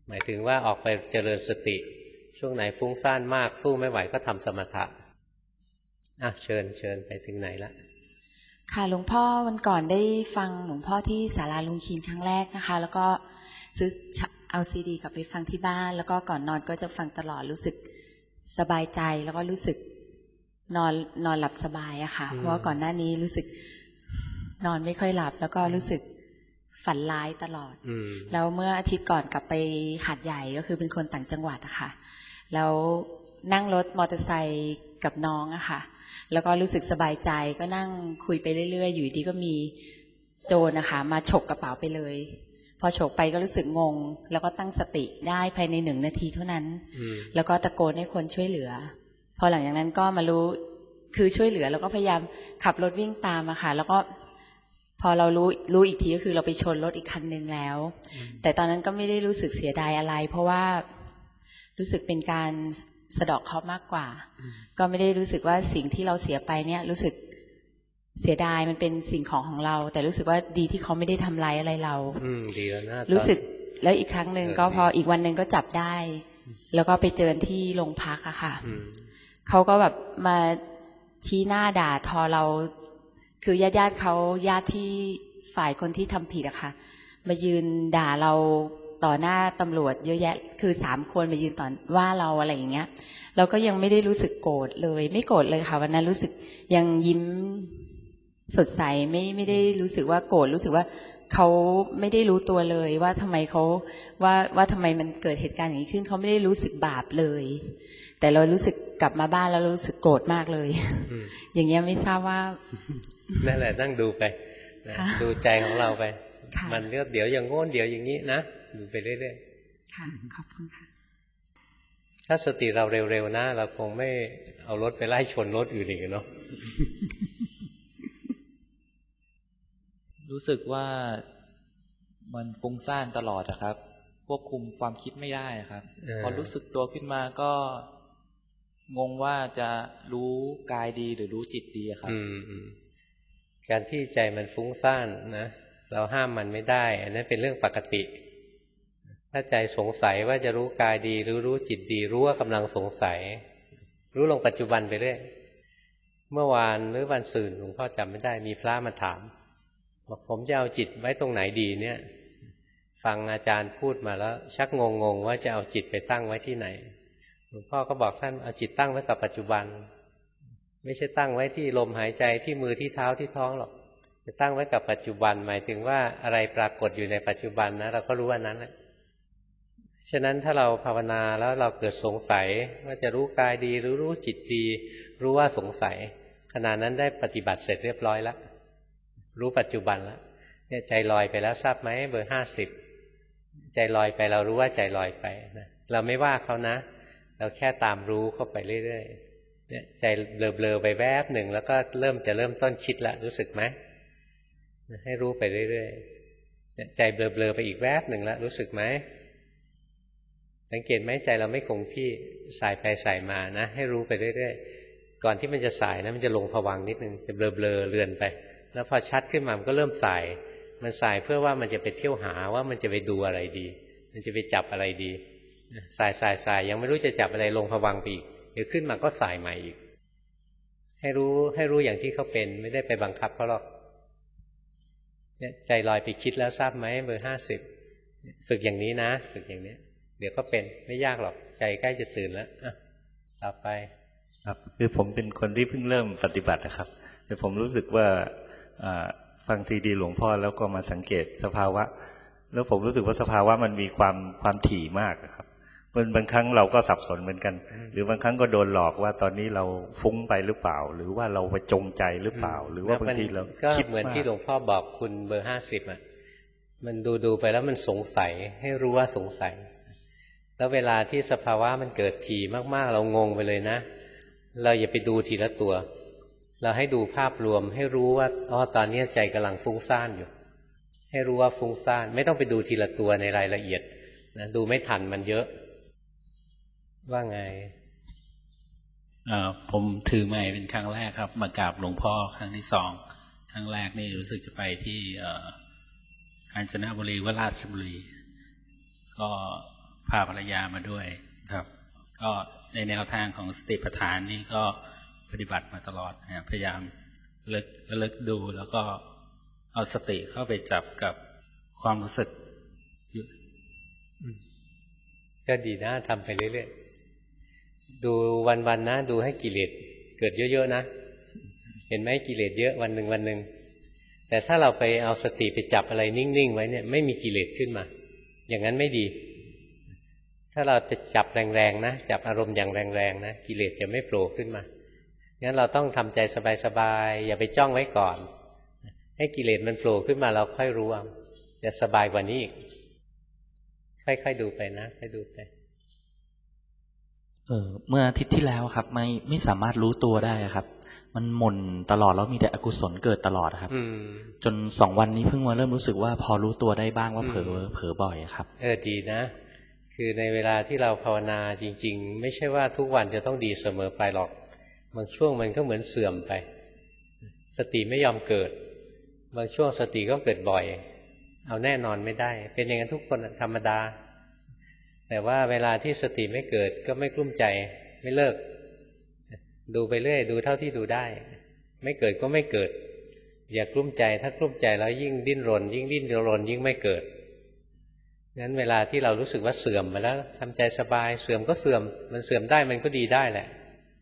หมายถึงว่าออกไปเจริญสติช่วงไหนฟุ้งซ่านมากสู้ไม่ไหวก็ทำสมถะอ่ะเชิญเชิญไปถึงไหนละค่ะหลวงพ่อวันก่อนได้ฟังหลวงพ่อที่ศาลาลุงชินครั้งแรกนะคะแล้วก็ซื้อเอาซีดีกลับไปฟังที่บ้านแล้วก็ก่อนนอนก็จะฟังตลอดรู้สึกสบายใจแล้วก็รู้สึกนอนนอนหลับสบายอะค่ะเพราะว่าก่อนหน้านี้รู้สึกนอนไม่ค่อยหลับแล้วก็รู้สึกฝันร้ายตลอดแล้วเมื่ออาทิตย์ก่อนกลับไปหาดใหญ่ก็คือเป็นคนต่างจังหวัดอะค่ะแล้วนั่งรถมอเตอร์ไซค์กับน้องอะค่ะแล้วก็รู้สึกสบายใจก็นั่งคุยไปเรื่อยๆอยู่ดีก็มีโจรนะคะมาฉกกระเป๋าไปเลยพอฉกไปก็รู้สึกงงแล้วก็ตั้งสติได้ภายในหนึ่งนาทีเท่านั้นแล้วก็ตะโกนให้คนช่วยเหลือพอหลังจากนั้นก็มารู้คือช่วยเหลือแล้วก็พยายามขับรถวิ่งตามอะค่ะแล้วก็พอเรารู้รู้อีกทีก็คือเราไปชนรถอีกคันนึงแล้วแต่ตอนนั้นก็ไม่ได้รู้สึกเสียดายอะไรเพราะว่ารู้สึกเป็นการสะเดาะเคราะห์มากกว่าก็ไม่ได้รู้สึกว่าสิ่งที่เราเสียไปเนี่ยรู้สึกเสียดายมันเป็นสิ่งของของเราแต่รู้สึกว่าดีที่เขาไม่ได้ทำร้ายอะไรเราอืมดีแล้วนะรู้สึกแล้วอีกครั้งหนึ่งก็พออีกวันหนึ่งก็จับได้แล้วก็ไปเจอที่โรงพักอะค่ะเขาก็แบบมาชี้หน้าด่าทอเราคือญาติญาติเขาญาติที่ฝ่ายคนที่ทำผิดอะค่ะมายืนด่าเราต่อหน้าตำรวจเยอะแยะคือสามคนมายืนต่อว่าเราอะไรอย่างเงี้ยเราก็ยังไม่ได้รู้สึกโกรธเลยไม่โกรธเลยค่ะวันนั้นรู้สึกยังยิ้มสดใสไม่ไม่ได้รู้สึกว่าโกรธรู้สึกว่าเขาไม่ได้รู้ตัวเลยว่าทำไมเขาว่าว่าทำไมมันเกิดเหตุการณ์อย่างนี้ขึ้นเขาไม่ได้รู้สึกบาปเลยแต่เรารู้สึกกลับมาบ้านแล้วรู้สึกโกรธมากเลยอย่างเงี้ยไม่ทราบว่านั่นแหละนั่งดูไปดูใจของเราไปมันก็เดี๋ยวอย่างโง่เดี๋ยวอย่างนี้นะดูไปเรื่อยๆค่ะขอบคุณค่ะถ้าสติเราเร็วๆนะเราคงไม่เอารถไปไล่ชนรถอื่นอีกเนาะรู้สึกว่ามันฟุ้งซ่านตลอดนะครับควบคุมความคิดไม่ได้ครับพอรู้สึกตัวขึ้นมาก็งงว่าจะรู้กายดีหรือรู้จิตดีครับการที่ใจมันฟุ้งซ่านนะเราห้ามมันไม่ได้อันนั้นเป็นเรื่องปกติถ้าใจสงสัยว่าจะรู้กายดีหรือรู้จิตดีรู้ว่ากำลังสงสัยรู้ลงปัจจุบันไปเรื่อยเมื่อวานหรือวันศุกร์หลวงพ่อจำไม่ได้มีพระมาถามบอกผมจะเอาจิตไว้ตรงไหนดีเนี่ยฟังอาจารย์พูดมาแล้วชักงงๆว่าจะเอาจิตไปตั้งไว้ที่ไหนหลวงพ่อก็บอกท่านเอาจิตตั้งไว้กับปัจจุบันไม่ใช่ตั้งไว้ที่ลมหายใจที่มือที่เท้าที่ท้องหรอกจะตั้งไว้กับปัจจุบันหมายถึงว่าอะไรปรากฏอยู่ในปัจจุบันนะเราก็รู้ว่านั้นแหละฉะนั้นถ้าเราภาวนาแล้วเราเกิดสงสัยว่าจะรู้กายดีหรือรู้จิตดีรู้ว่าสงสัยขณะนั้นได้ปฏิบัติเสร็จเรียบร้อยแล้วรู้ปัจจุบันแล้วเนี่ยใจลอยไปแล้วทราบไหมเบอร์ห้าสิบใจลอยไปเรารู้ว่าใจลอยไปนะเราไม่ว่าเขานะเราแค่ตามรู้เข้าไปเรื่อยๆเนี่ยใจเบลอๆไปแวบหนึ่งแล้วก็เริ่มจะเริ่มต้นคิดละรู้สึกไหมให้รู้ไปเรื่อยๆใจเบลอๆไปอีกแวบหนึ่งแล้วรู้สึกไหมสังเกตไหมใจเราไม่คงที่สายไปสายมานะให้รู้ไปเรื่อยๆก่อนที่มันจะสายนะมันจะลงภวังค์นิดนึงจะเบลอๆเลือนไปแล้วพอชัดขึ้นมามันก็เริ่มสายมันสายเพื่อว่ามันจะไปเที่ยวหาว่ามันจะไปดูอะไรดีมันจะไปจับอะไรดีสายสายสายยังไม่รู้จะจับอะไรลงภวังค์ไปอีกเดี๋ยวขึ้นมาก็สายใหม่อีกให้รู้ให้รู้อย่างที่เขาเป็นไม่ได้ไปบังคับเขาหรอกเนี่ยใจลอยไปคิดแล้วทราบไหมเบอร์ห้าสิบฝึกอย่างนี้นะฝึกอย่างนี้เดี๋ยวก็เป็นไม่ยากหรอกใจใกล้จะตื่นแล้วอ่ะต่อไปครับคือผมเป็นคนที่เพิ่งเริ่มปฏิบัตินะครับแต่ผมรู้สึกว่าฟังซีดีหลวงพ่อแล้วก็มาสังเกตสภาวะแล้วผมรู้สึกว่าสภาวะมันมีความความถี่มากครับบางครั้งเราก็สับสนเหมือนกันหรือบางครั้งก็โดนหลอกว่าตอนนี้เราฟุ้งไปหรือเปล่าหรือว่าเราไปจงใจหรือเปล่าหรือว่าบางทีเราคิดเหมือนที่หลวงพ่อบอกคุณเบอร์ห้าสิบอ่ะมันดูดูไปแล้วมันสงสัยให้รู้ว่าสงสัยแล้วเวลาที่สภาวะมันเกิดถี่มากๆเรางงไปเลยนะเราอย่าไปดูทีละตัวเราให้ดูภาพรวมให้รู้ว่าอ๋อตอนนี้ใจกำลังฟุ้งซ่านอยู่ให้รู้ว่าฟุ้งซ่านไม่ต้องไปดูทีละตัวในรายละเอียดนะดูไม่ทันมันเยอะว่าไงผมถือไม้เป็นครั้งแรกครับมากราบหลวงพ่อครั้งที่สองครั้งแรกนี่รู้สึกจะไปที่กาญจนบุรีวราชบุรีก็พาภรรยามาด้วยครับก็ในแนวทางของสติปัฏฐานนี่ก็ปฏิบัติมาตลอดนะพยายามเลิกเลิกดูแล้วก็เอาสติเข้าไปจับกับความรู้สึกก็ดีนะทำไปเรื่อยๆดูวันๆนะดูให้กิเลสเกิดเยอะๆนะเห็นไหมกิเลสเยอะวันหนึ่งวันหนึ่งแต่ถ้าเราไปเอาสติไปจับอะไรนิ่งๆไว้เนี่ยไม่มีกิเลสขึ้นมาอย่างนั้นไม่ดีถ้าเราจะจับแรงๆนะจับอารมณ์อย่างแรงๆนะกิเลสจะไม่โผล่ขึ้นมางั้นเราต้องทำใจสบายๆอย่าไปจ้องไว้ก่อนให้กิเลสมันโผล่ขึ้นมาเราค่อยรู้เอาจะสบายกว่านี้อีกค่อยๆดูไปนะค่อยดูไปเออเมื่ออาทิตย์ที่แล้วครับไม่ไม่สามารถรู้ตัวได้ครับมันหม่นตลอดแล้วมีแต่อกุศลเกิดตลอดครับจนสองวันนี้เพิ่งมาเริ่มรู้สึกว่าพอรู้ตัวได้บ้างว่าเผลอเผลอบ่อยครับเออดีนะคือในเวลาที่เราภาวนาจริงๆไม่ใช่ว่าทุกวันจะต้องดีเสมอไปหรอกบางช่วงมันก็เหมือนเสื่อมไปสติไม่ยอมเกิดบางช่วงสติก็เกิดบ่อยเอาแน่นอนไม่ได้เป็นอย่างนั้นทุกคนธรรมดาแต่ว่าเวลาที่สติไม่เกิดก็ไม่กลุ้มใจไม่เลิกดูไปเรื่อยดูเท่าที่ดูได้ไม่เกิดก็ไม่เกิดอย่ากลุ้มใจถ้ากลุ้มใจแล้วยิ่งดิ้นรนยิ่งดิ้นรนยิ่งไม่เกิดงั้นเวลาที่เรารู้สึกว่าเสื่อมไปแล้วทำใจสบายเสื่อมก็เสื่อมมันเสื่อมได้มันก็ดีได้แหละ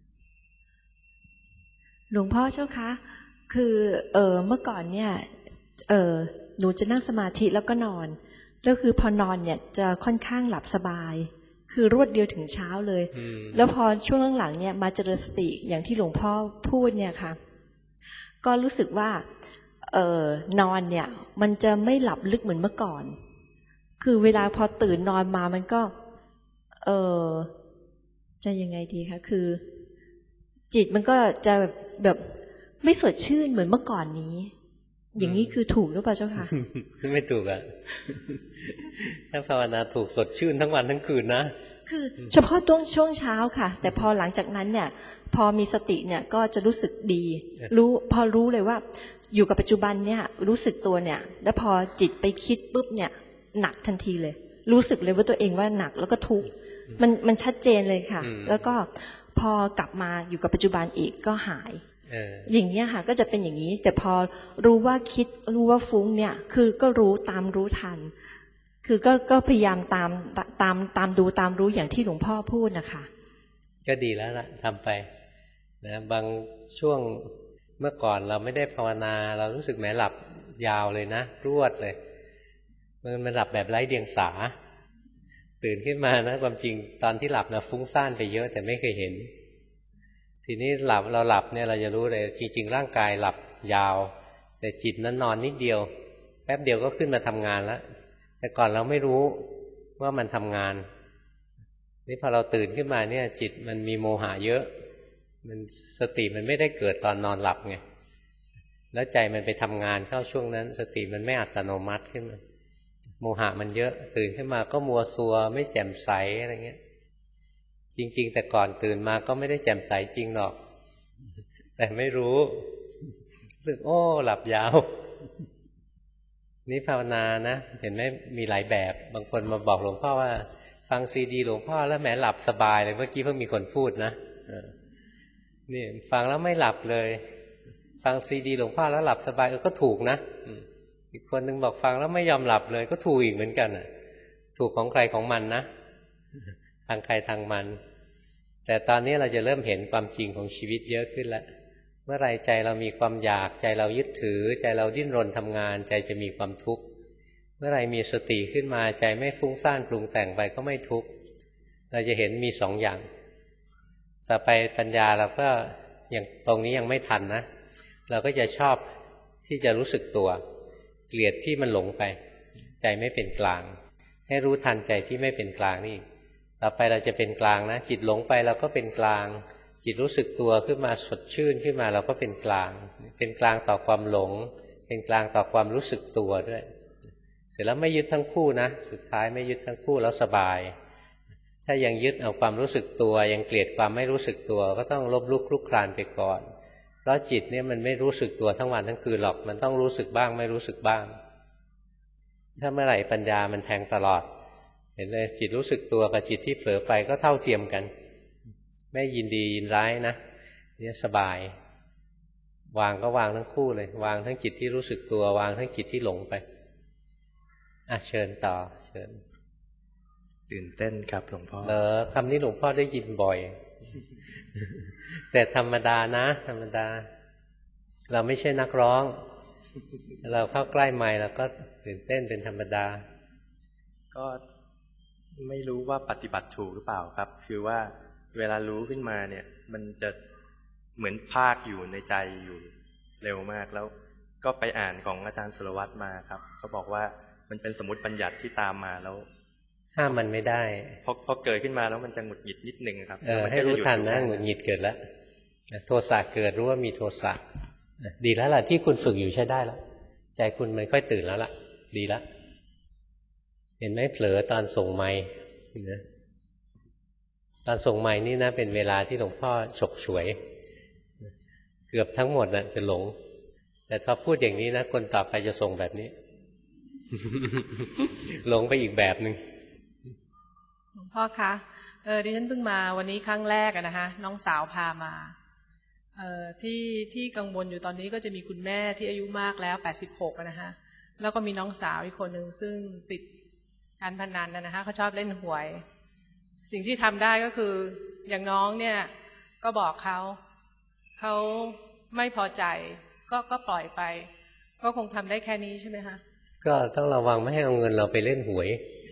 หลวงพ่อเจ้าคะคือเออเมื่อก่อนเนี่ยเออหนูจะนั่งสมาธิแล้วก็นอนแล้วคือพอนอนเนี่ยจะค่อนข้างหลับสบายคือรวดเดียวถึงเช้าเลยแล้วพอช่วงหลังๆเนี่ยมาเจริญสติอย่างที่หลวงพ่อพูดเนี่ยค่ะก็รู้สึกว่าเออนอนเนี่ยมันจะไม่หลับลึกเหมือนเมื่อก่อนคือเวลาพอตื่นนอนมามันก็เออจะยังไงดีคะคือจิตมันก็จะแบบไม่สดชื่นเหมือนเมื่อก่อนนี้อย่างนี้คือถูกหรือเปล่าเจ้าค่ะไม่ถูกอ่ะถ้าภาวนาถูกสดชื่นทั้งวันทั้งคืนนะคือเฉพาะตรงช่วงเช้าค่ะแต่พอหลังจากนั้นเนี่ยพอมีสติเนี่ยก็จะรู้สึกดีรู้พอรู้เลยว่าอยู่กับปัจจุบันเนี่ยรู้สึกตัวเนี่ยแล้วพอจิตไปคิดปุ๊บเนี่ยหนักทันทีเลยรู้สึกเลยว่าตัวเองว่าหนักแล้วก็ทุกข์มันมันชัดเจนเลยค่ะแล้วก็พอกลับมาอยู่กับปัจจุบันอีกก็หายอย่างนี้ค่ะก็จะเป็นอย่างนี้แต่พอรู้ว่าคิดรู้ว่าฟุ้งเนี่ยคือก็รู้ตามรู้ทันคือก็ก็พยายามตามตามตามดูตามรู้อย่างที่หลวงพ่อพูดนะคะก็ดีแล้วล่ะทำไปนะบางช่วงเมื่อก่อนเราไม่ได้ภาวนาเรารู้สึกแหมหลับยาวเลยนะรวดเลยมันมันหลับแบบไร้เดียงสาตื่นขึ้นมานะความจริงตอนที่หลับนะฟุ้งซ่านไปเยอะแต่ไม่เคยเห็นทีนี้หลับเราหลับเนี่ยเราจะรู้เลยจริงๆร่างกายหลับยาวแต่จิตนั้นนอนนิดเดียวแป๊บเดียวก็ขึ้นมาทำงานแล้วแต่ก่อนเราไม่รู้ว่ามันทำงานนี่พอเราตื่นขึ้นมาเนี่ยจิตมันมีโมหะเยอะมันสติมันไม่ได้เกิดตอนนอนหลับไงแล้วใจมันไปทำงานเข้าช่วงนั้นสติมันไม่อัตโนมัติขึ้นมาโมหะมันเยอะตื่นขึ้นมาก็มัวซัวไม่แจ่มใสอะไรเงี้ยจริงๆแต่ก่อนตื่นมาก็ไม่ได้แจ่มใสจริงหรอกแต่ไม่รู้นึกโอ้หลับยาวนี่ภาวนานะเห็นไหมมีหลายแบบบางคนมาบอกหลวงพ่อว่าฟังซีดีหลวงพ่อแล้วแหมหลับสบายเลยเมื่อกี้เพิ่งมีคนพูดนะนี่ฟังแล้วไม่หลับเลยฟังซีดีหลวงพ่อแล้วหลับสบายเออก็ถูกนะอีกคนนึงบอกฟังแล้วไม่ยอมหลับเลยก็ถูกอีกเหมือนกันถูกของใครของมันนะทางใครทางมันแต่ตอนนี้เราจะเริ่มเห็นความจริงของชีวิตเยอะขึ้นแล้วเมื่อไรใจเรามีความอยากใจเรายึดถือใจเราดิ้นรนทำงานใจจะมีความทุกข์เมื่อไรมีสติขึ้นมาใจไม่ฟุ้งซ่านปรุงแต่งไปก็ไม่ทุกข์เราจะเห็นมีสองอย่างต่อไปปัญญาเราก็อย่างตรงนี้ยังไม่ทันนะเราก็จะชอบที่จะรู้สึกตัวเกลียดที่มันหลงไปใจไม่เป็นกลางให้รู้ทันใจที่ไม่เป็นกลางนี่ต่อไปเราจะเป็นกลางนะจิตหลงไปเราก็เป็นกลางจิตรู้สึกตัวขึ้นมาสดชื่นขึ้นมาเราก็เป็นกลางเป็นกลางต่อความหลงเป็นกลางต่อความรู้สึกตัวด้วยเสร็จแล้วไม่ยึดทั้งคู่นะสุดท้ายไม่ยึดทั้งคู่แล้วสบายถ้ายังยึดเอาความรู้สึกตัวยังเกลียดความไม่รู้สึกตัวก็ต้องลบลุกคลุกคลานไปก่อนเพราะจิตเนี่ยมันไม่รู้สึกตัวทั้งวันทั้งคืนหรอกมันต้องรู้สึกบ้างไม่รู้สึกบ้างถ้าเมื่อไหร่ปัญญามันแทงตลอดเห็นเลยจิตรู้สึกตัวกับจิตที่เผลอไปก็เท่าเทียมกันไม่ยินดียินร้ายนะเนี่ยสบายวางก็วางทั้งคู่เลยวางทั้งจิตที่รู้สึกตัววางทั้งจิตที่หลงไปอ่ะเชิญต่อเชิญตื่นเต้นครับหลวงพ่อเออคำนี้หลวงพ่อได้ยินบ่อย แต่ธรรมดานะธรรมดาเราไม่ใช่นักร้องเราเข้าใกล้ไมค์เราก็ตื่นเต้นเป็นธรรมดาก็ไม่รู้ว่าปฏิบัติถูกหรือเปล่าครับคือว่าเวลารู้ขึ้นมาเนี่ยมันจะเหมือนภาคอยู่ในใจอยู่เร็วมากแล้วก็ไปอ่านของอาจารย์สุรวัตรมาครับเขาบอกว่ามันเป็นสมมติบัญญัติที่ตามมาแล้วห้ามมันไม่ได้พอพอเกิดขึ้นมาแล้วมันจะหงุดหงิดนิดนึงครับเออให้รู้ทันนะหงุดหงิดเกิดแล้วโทสะเกิดรู้ว่ามีโทสะดีแล้วล่ะที่คุณฝึกอยู่ใช้ได้แล้วใจคุณมันค่อยตื่นแล้วล่ะดีแล้วเห็นไหมเผลอตอนส่งไมค์นะตอนส่งไมค์นี่นะเป็นเวลาที่หลวงพ่อฉกฉวยเกือบทั้งหมดน่ะจะหลงแต่ถ้าพูดอย่างนี้นะคนต่อไปจะส่งแบบนี้ หลงไปอีกแบบหนึ่งหลวงพ่อคะเออดิฉันเพิ่งมาวันนี้ครั้งแรกอะนะคะน้องสาวพามาเอ่อที่ที่กังวลอยู่ตอนนี้ก็จะมีคุณแม่ที่อายุมากแล้วแปดสิบหกนะคะแล้วก็มีน้องสาวอีกคนหนึ่งซึ่งติดการพนันนะคะเขาชอบเล่นหวยสิ่งที่ทำได้ก็คืออย่างน้องเนี่ยก็บอกเขาเขาไม่พอใจก็ก็ปล่อยไปก็คงทำได้แค่นี้ใช่ไหมคะก็ต้องระวังไม่ให้เอาเงินเราไปเล่นหวย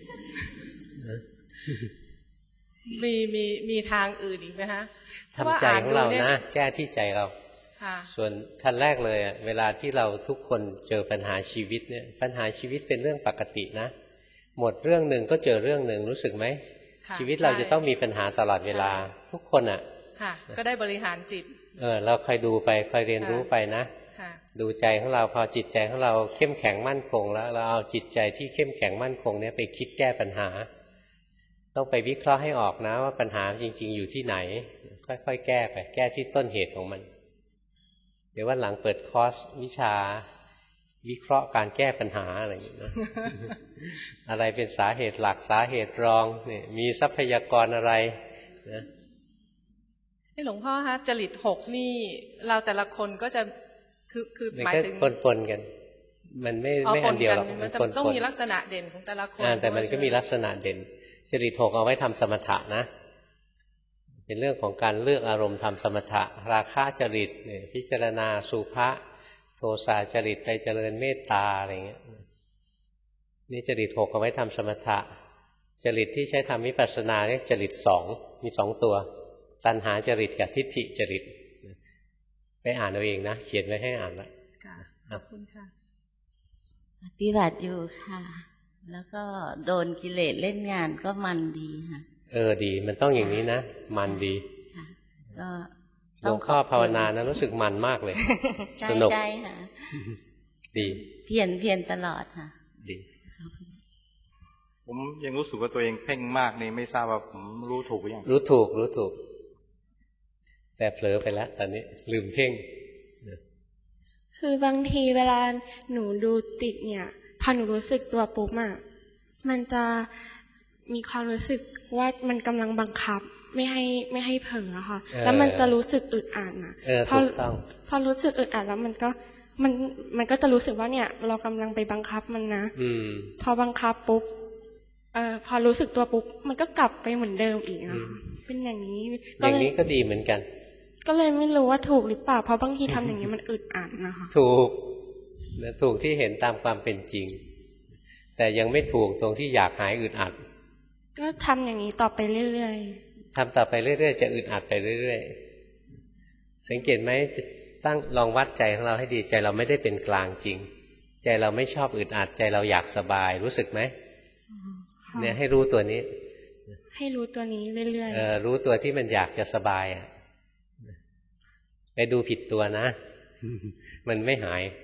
มีมีมีทางอื่นอีกไหมคะทำใจของเรานะแก้ที่ใจเราส่วนขั้นแรกเลยเวลาที่เราทุกคนเจอปัญหาชีวิตเนี่ยปัญหาชีวิตเป็นเรื่องปกตินะหมดเรื่องหนึ่งก็เจอเรื่องหนึ่งรู้สึกไหมชีวิตเราจะต้องมีปัญหาตลอดเวลาทุกคนอ่ะก็ได้บริหารจิตเออเราคอยดูไปคอยเรียนรู้ไปนะดูใจของเราพอจิตใจของเราเข้มแข็งมั่นคงแล้วเราเอาจิตใจที่เข้มแข็งมั่นคงเนี่ยไปคิดแก้ปัญหาต้องไปวิเคราะห์ให้ออกนะว่าปัญหาจริงๆอยู่ที่ไหนค่อยๆแก้ไปแก้ที่ต้นเหตุของมันเดี๋ยววันหลังเปิดคอร์สวิชาวิเคราะห์การแก้ปัญหาอะไรอย่างนี้นะ อะไรเป็นสาเหตุหลักสาเหตุรองเนี่ยมีทรัพยากรอะไรนะให้หลวงพ่อคะจริตหกนี่เราแต่ละคนก็จะคือคือหมายถึงปนๆกันมันไม่ไม่อันเดียวหรอกมันต้องมีลักษณะเด่นของแต่ละคนแต่มันก็มีลักษณะเด่นจริตหกเอาไว้ทำสมถะนะเป็นเรื่องของการเลือกอารมณ์ทำสมถะราคะจริตเนี่ยพิจารณาสุภะโทสะจริตไปเจริญเมตตาอะไรเงี้ยนี่จริตหกเอาไว้ทำสมถะจริตที่ใช้ทำวิปัสสนาเนี่ยจริตสองมีสองตัวตัณหาจริตกับทิฏฐิจริตไปอ่านเอาเองนะเขียนไว้ให้อ่านละขอบคุณค่ะปฏิบัติอยู่ค่ะแล้วก็โดนกิเลสเล่นงานก็มันดีค่ะเออดีมันต้องอย่างนี้นะมันดีก็หลวงพ่อภาวนานะรู้สึกมันมากเลยสนุกใช่ค่ะดีเพียรเพียรตลอดค่ะดีผมยังรู้สึกว่าตัวเองเพ่งมากนี่ไม่ทราบว่าผมรู้ถูกหรือยังรู้ถูกรู้ถูกแต่เผลอไปแล้วตอนนี้ลืมเพ่งคือบางทีเวลาหนูดูจิตเนี่ยพอหนูรู้สึกตัวปุ๊บอะมันจะมีความรู้สึกว่ามันกำลังบังคับไม่ให้ไม่ให้เผลอค่ะแล้วมันจะรู้สึกอึดอัดนะพอพอรู้สึกอึดอัดแล้วมันก็มันมันก็จะรู้สึกว่าเนี่ยเรากำลังไปบังคับมันนะพอบังคับปุ๊บเอ่อพอรู้สึกตัวปุ๊บมันก็กลับไปเหมือนเดิมอีกอ่ะเป็นอย่างนี้อย่างนี้ก็ดีเหมือนกันก็เลยไม่รู้ว่าถูกหรือเปล่าเพราะบางทีทำอย่างนี้มันอึดอัดนะคะถูกและถูกที่เห็นตามความเป็นจริงแต่ยังไม่ถูกตรงที่อยากหายอึดอัดก็ทำอย่างนี้ต่อไปเรื่อยๆทำต่อไปเรื่อยๆจะอึดอัดไปเรื่อยๆสังเกตไหมตั้งลองวัดใจของเราให้ดีใจเราไม่ได้เป็นกลางจริงใจเราไม่ชอบอึดอัดใจเราอยากสบายรู้สึกไหมเนี่ยให้รู้ตัวนี้ให้รู้ตัวนี้เรื่อยๆเออรู้ตัวที่มันอยากจะสบายอ่ะไปดูผิดตัวนะมันไม่หาย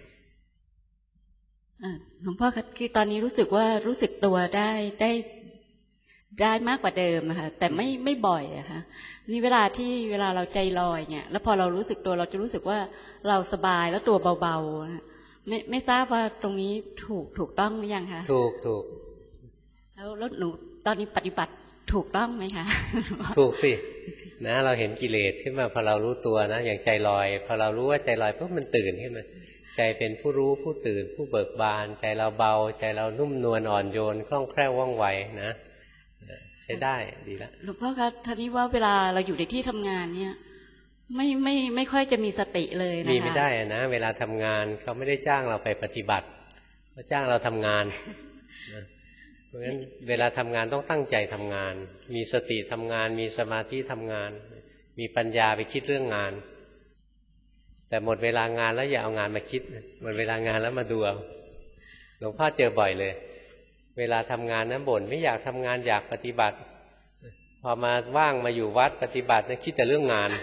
หลวงพ่อคือตอนนี้รู้สึกว่ารู้สึกตัวได้ได้ได้มากกว่าเดิมอะค่ะแต่ไม่ไม่บ่อยอะค่ะนี่เวลาที่เวลาเราใจลอยเนี่ยแล้วพอเรารู้สึกตัวเราจะรู้สึกว่าเราสบายแล้วตัวเบาๆไม่ไม่ทราบว่าตรงนี้ถูกถูกต้องหรือยังคะถูกถูกแล้วแล้วหนูตอนนี้ปฏิบัติถูกต้องไหมคะถูกสินะเราเห็นกิเลสขึ้นมาพอเรารู้ตัวนะอย่างใจลอยพอเรารู้ว่าใจลอยปุ๊บมันตื่นขึ้นมาใจเป็นผู้รู้ผู้ตื่นผู้เบิกบานใจเราเบาใจเรานุ่มนวลอ่อนโยนคล่องแคล่วว่องไวนะใช้ได้ดีแล้วหลวงพ่อคะท่านี้ว่าเวลาเราอยู่ในที่ทำงานเนี่ยไม่ไม่ไม่ค่อยจะมีสติเลยนะคะมีไม่ได้นะเวลาทำงานเขาไม่ได้จ้างเราไปปฏิบัติเขาจ้างเราทำงานเพราะฉะนั้นเวลาทำงานต้องตั้งใจทำงานมีสติทำงานมีสมาธิทำงานมีปัญญาไปคิดเรื่องงานแต่หมดเวลางานแล้วอย่าเอางานมาคิดหมดเวลางานแล้วมาดูเอาหลวงพ่อเจอบ่อยเลยเวลาทำงานนั้นบ่นไม่อยากทำงานอยากปฏิบัติพอมาว่างมาอยู่วัดปฏิบัตินะคิดแต่เรื่องงาน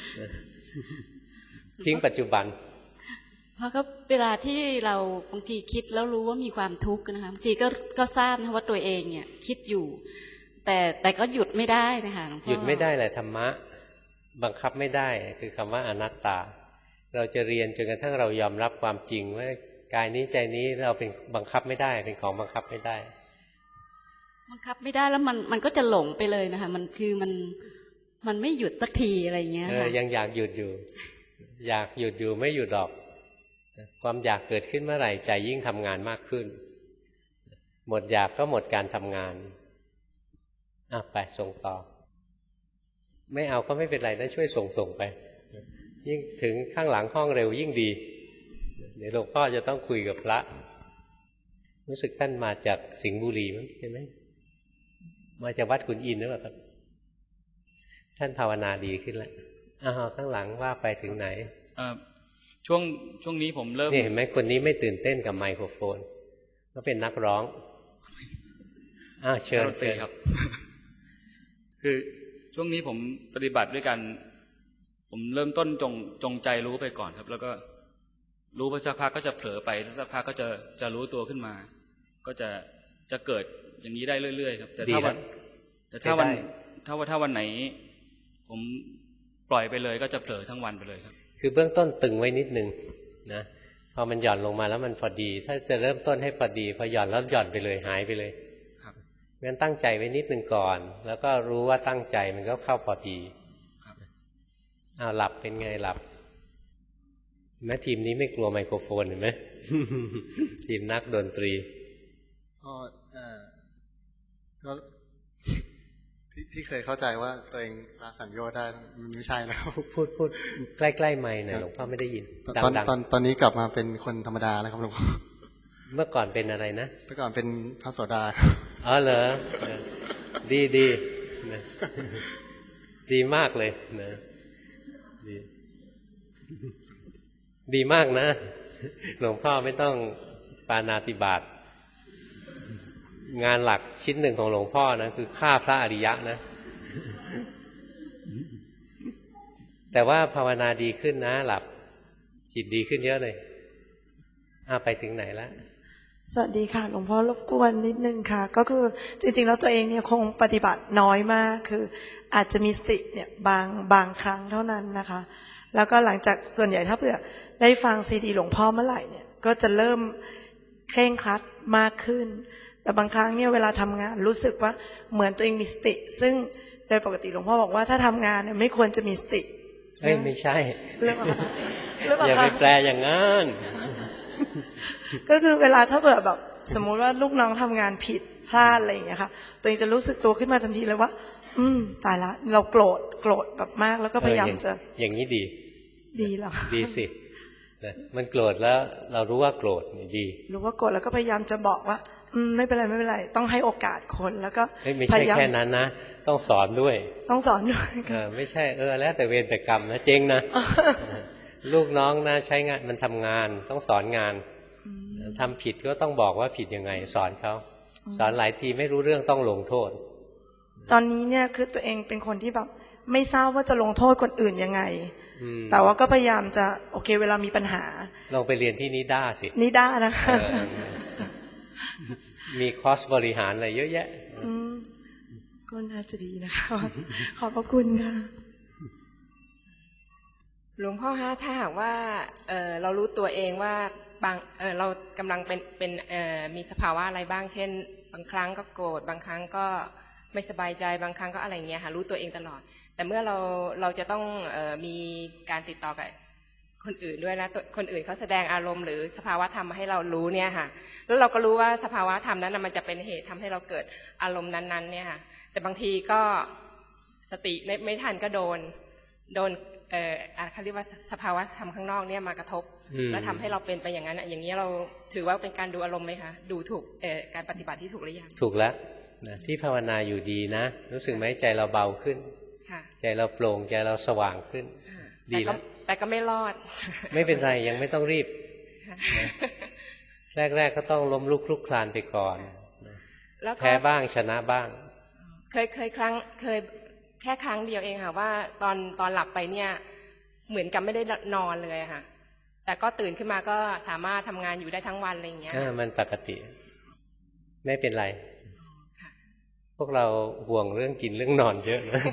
ทิ้งปัจจุบันเพราะก็เวลาที่เราบางทีคิดแล้วรู้ว่ามีความทุกข์นะคะบางทีก็ก็ทราบนะว่าตัวเองเนี่ยคิดอยู่แต่แต่ก็หยุดไม่ได้นะคะหลวงพ่อหยุดไม่ได้แหละธรรมะบังคับไม่ได้คือคำว่าอนัตตาเราจะเรียนจนกระทั่งเรายอมรับความจริงว่ากายนี้ใจนี้เราเป็นบังคับไม่ได้เป็นของบังคับไม่ได้บังคับไม่ได้แล้วมันมันก็จะหลงไปเลยนะคะมันคือมันมันไม่หยุดสักทีอะไรเงี้ยเออยังอยากหยุดอยู่อยากหยุดอยู่ไม่หยุดหรอกความอยากเกิดขึ้นเมื่อไหร่ใจยิ่งทำงานมากขึ้นหมดอยากก็หมดการทำงานอ่ะไปส่งต่อไม่เอาก็ไม่เป็นไรนะช่วยส่งส่งไปยิ่งถึงข้างหลังห้องเร็วยิ่งดีเดี๋ยวหลวงพ่อจะต้องคุยกับพระรู้สึกท่านมาจากสิงห์บุรีมั้งใช่ไหมมาจากวัดขุนอินทร์หรือเปล่าครับท่านภาวนาดีขึ้นแล้วอ้าวข้างหลังว่าไปถึงไหนช่วงช่วงนี้ผมเริ่มนี่เห็นไหมคนนี้ไม่ตื่นเต้นกับไมโครโฟนก็เป็นนักร้องอ้าวเชิญเชิญครับคือช่วงนี้ผมปฏิบัติด้วยกันผมเริ่มต้นจงจงใจรู้ไปก่อนครับแล้วก็รู้ไปสักพักก็จะเผลอไปสักพักก็จะจะรู้ตัวขึ้นมาก็จะจะเกิดอย่างนี้ได้เรื่อยๆครับแต่ถ้าวันแต่ถ้าวันถ้าว่าถ้าวันไหนผมปล่อยไปเลยก็จะเผลอทั้งวันไปเลยครับคือเบื้องต้นตึงไว้นิดนึงนะพอมันหย่อนลงมาแล้วมันพอดีถ้าจะเริ่มต้นให้พอดีพอหย่อนแล้วหย่อนไปเลยหายไปเลยครับงั้นตั้งใจไว้นิดนึงก่อนแล้วก็รู้ว่าตั้งใจมันก็เข้าพอดีอ้าวหลับเป็นไงหลับแม้ทีมนี้ไม่กลัวไมโครโฟนเห็นไหม ทีมนักดนตรีก็เออก็ที่ที่เคยเข้าใจว่าตัวเองละสัญโยชน์ได้มันไม่ใช่แล้วพูดพูดใกล้ๆไมค์หน่อยหลวงพ่อไม่ได้ยินตอนตอนตอนนี้กลับมาเป็นคนธรรมดาแล้วครับหลวงพ่อเมื่อก่อนเป็นอะไรนะเมื่อก่อนเป็นพระโสดาอ๋อเหรอดีดีดีมากเลยนะดีดีมากนะหลวงพ่อไม่ต้องปาณาติบาตงานหลักชิ้นหนึ่งของหลวงพ่อนะคือฆ่าพระอริยะนะแต่ว่าภาวนาดีขึ้นนะหลับจิตดีขึ้นเยอะเลยอ้าไปถึงไหนแล้วสวัสดีค่ะหลวงพ่อรบกวนนิดนึงค่ะก็คือจริงๆแล้วตัวเองเนี่ยคงปฏิบัติน้อยมากคืออาจจะมีสติเนี่ยบางบางครั้งเท่านั้นนะคะแล้วก็หลังจากส่วนใหญ่ถ้าเผื่อได้ฟังซีดีหลวงพ่อเมื่อไหร่เนี่ยก็จะเริ่มเคร่งครัดมากขึ้นแต่บางครั้งเนี่ยเวลาทำงานรู้สึกว่าเหมือนตัวเองมีสติซึ่งโดยปกติหลวงพ่อบอกว่าถ้าทำงานเนี่ยไม่ควรจะมีสติเอ้ยไม่ใช่อย่าไปแปลอย่างนั้นก็คือเวลาถ้าเผื่อแบบสมมุติว่าลูกน้องทำงานผิดพลาดอะไรอย่างเงี้ยค่ะตัวเองจะรู้สึกตัวขึ้นมาทันทีเลยว่าอืมตายละเราโกรธโกรธแบบมากแล้วก็พยายามจะอย่างนี้ดีดีหรอดีสิมันโกรธแล้วเรารู้ว่าโกรธดีรู้ว่าโกรธแล้วก็พยายามจะบอกว่าอืมไม่เป็นไรไม่เป็นไรต้องให้โอกาสคนแล้วก็ไม่ใช่แค่นั้นนะต้องสอนด้วยต้องสอนด้วยเออไม่ใช่เออแล้วแต่เวรแต่กรรมนะเจ๊งนะลูกน้องนะใช้งานมันทำงานต้องสอนงานทำผิดก็ต้องบอกว่าผิดยังไงสอนเขาสอนหลายทีไม่รู้เรื่องต้องลงโทษตอนนี้เนี่ยคือตัวเองเป็นคนที่แบบไม่ทราบว่าจะลงโทษคนอื่นยังไงแต่ว่าก็พยายามจะโอเคเวลามีปัญหาลองไปเรียนที่นิด้าสินิด้านะคะมีคอร์สบริหารอะไรเยอะแยะก็น่าจะดีนะคะขอบพระคุณค่ะหลวงพ่อฮะถ้าหากว่าเออเรารู้ตัวเองว่าบางเออเรากำลังเป็นเป็นเออมีสภาวะอะไรบ้างเช่นบางครั้งก็โกรธบางครั้งก็ไม่สบายใจบางครั้งก็อะไรเงี้ยค่ะรู้ตัวเองตลอดแต่เมื่อเราเราจะต้องเอ่อมีการติดต่อกับคนอื่นด้วยนะคนอื่นเขาแสดงอารมณ์หรือสภาวะธรรมมาให้เรารู้เนี่ยค่ะแล้วเราก็รู้ว่าสภาวะธรรมนั้นมันจะเป็นเหตุทำให้เราเกิดอารมณ์นั้นๆเนี่ยค่ะแต่บางทีก็สติไม่ทันก็โดนโดนเอ่อเขาเรียกว่าสภาวะธรรมข้างนอกเนี่ยมากระทบแล้วทำให้เราเป็นไปอย่างนั้นอย่างนี้เราถือว่าเป็นการดูอารมณ์ไหมคะดูถูกเอ่อการปฏิบัติที่ถูกหรือยังถูกแล้วนะที่ภาวนาอยู่ดีนะรู้สึกไหมใจเราเบาขึ้นใจเราโปร่งใจเราสว่างขึ้นดีแล้วแต่ก็ไม่รอดไม่เป็นไรยังไม่ต้องรีบแรกๆก็ต้องล้มลุกคลุกคลานไปก่อนแพ้บ้างชนะบ้างเคยเคยครั้งเคยแค่ครั้งเดียวเองค่ะว่าตอนตอนหลับไปเนี่ยเหมือนกับไม่ได้นอนเลยค่ะแต่ก็ตื่นขึ้นมาก็สามารถทำงานอยู่ได้ทั้งวันอะไรอย่างเงี้ยมันปกติไม่เป็นไรพวกเราห่วงเรื่องกินเรื่องนอนเยอะนะ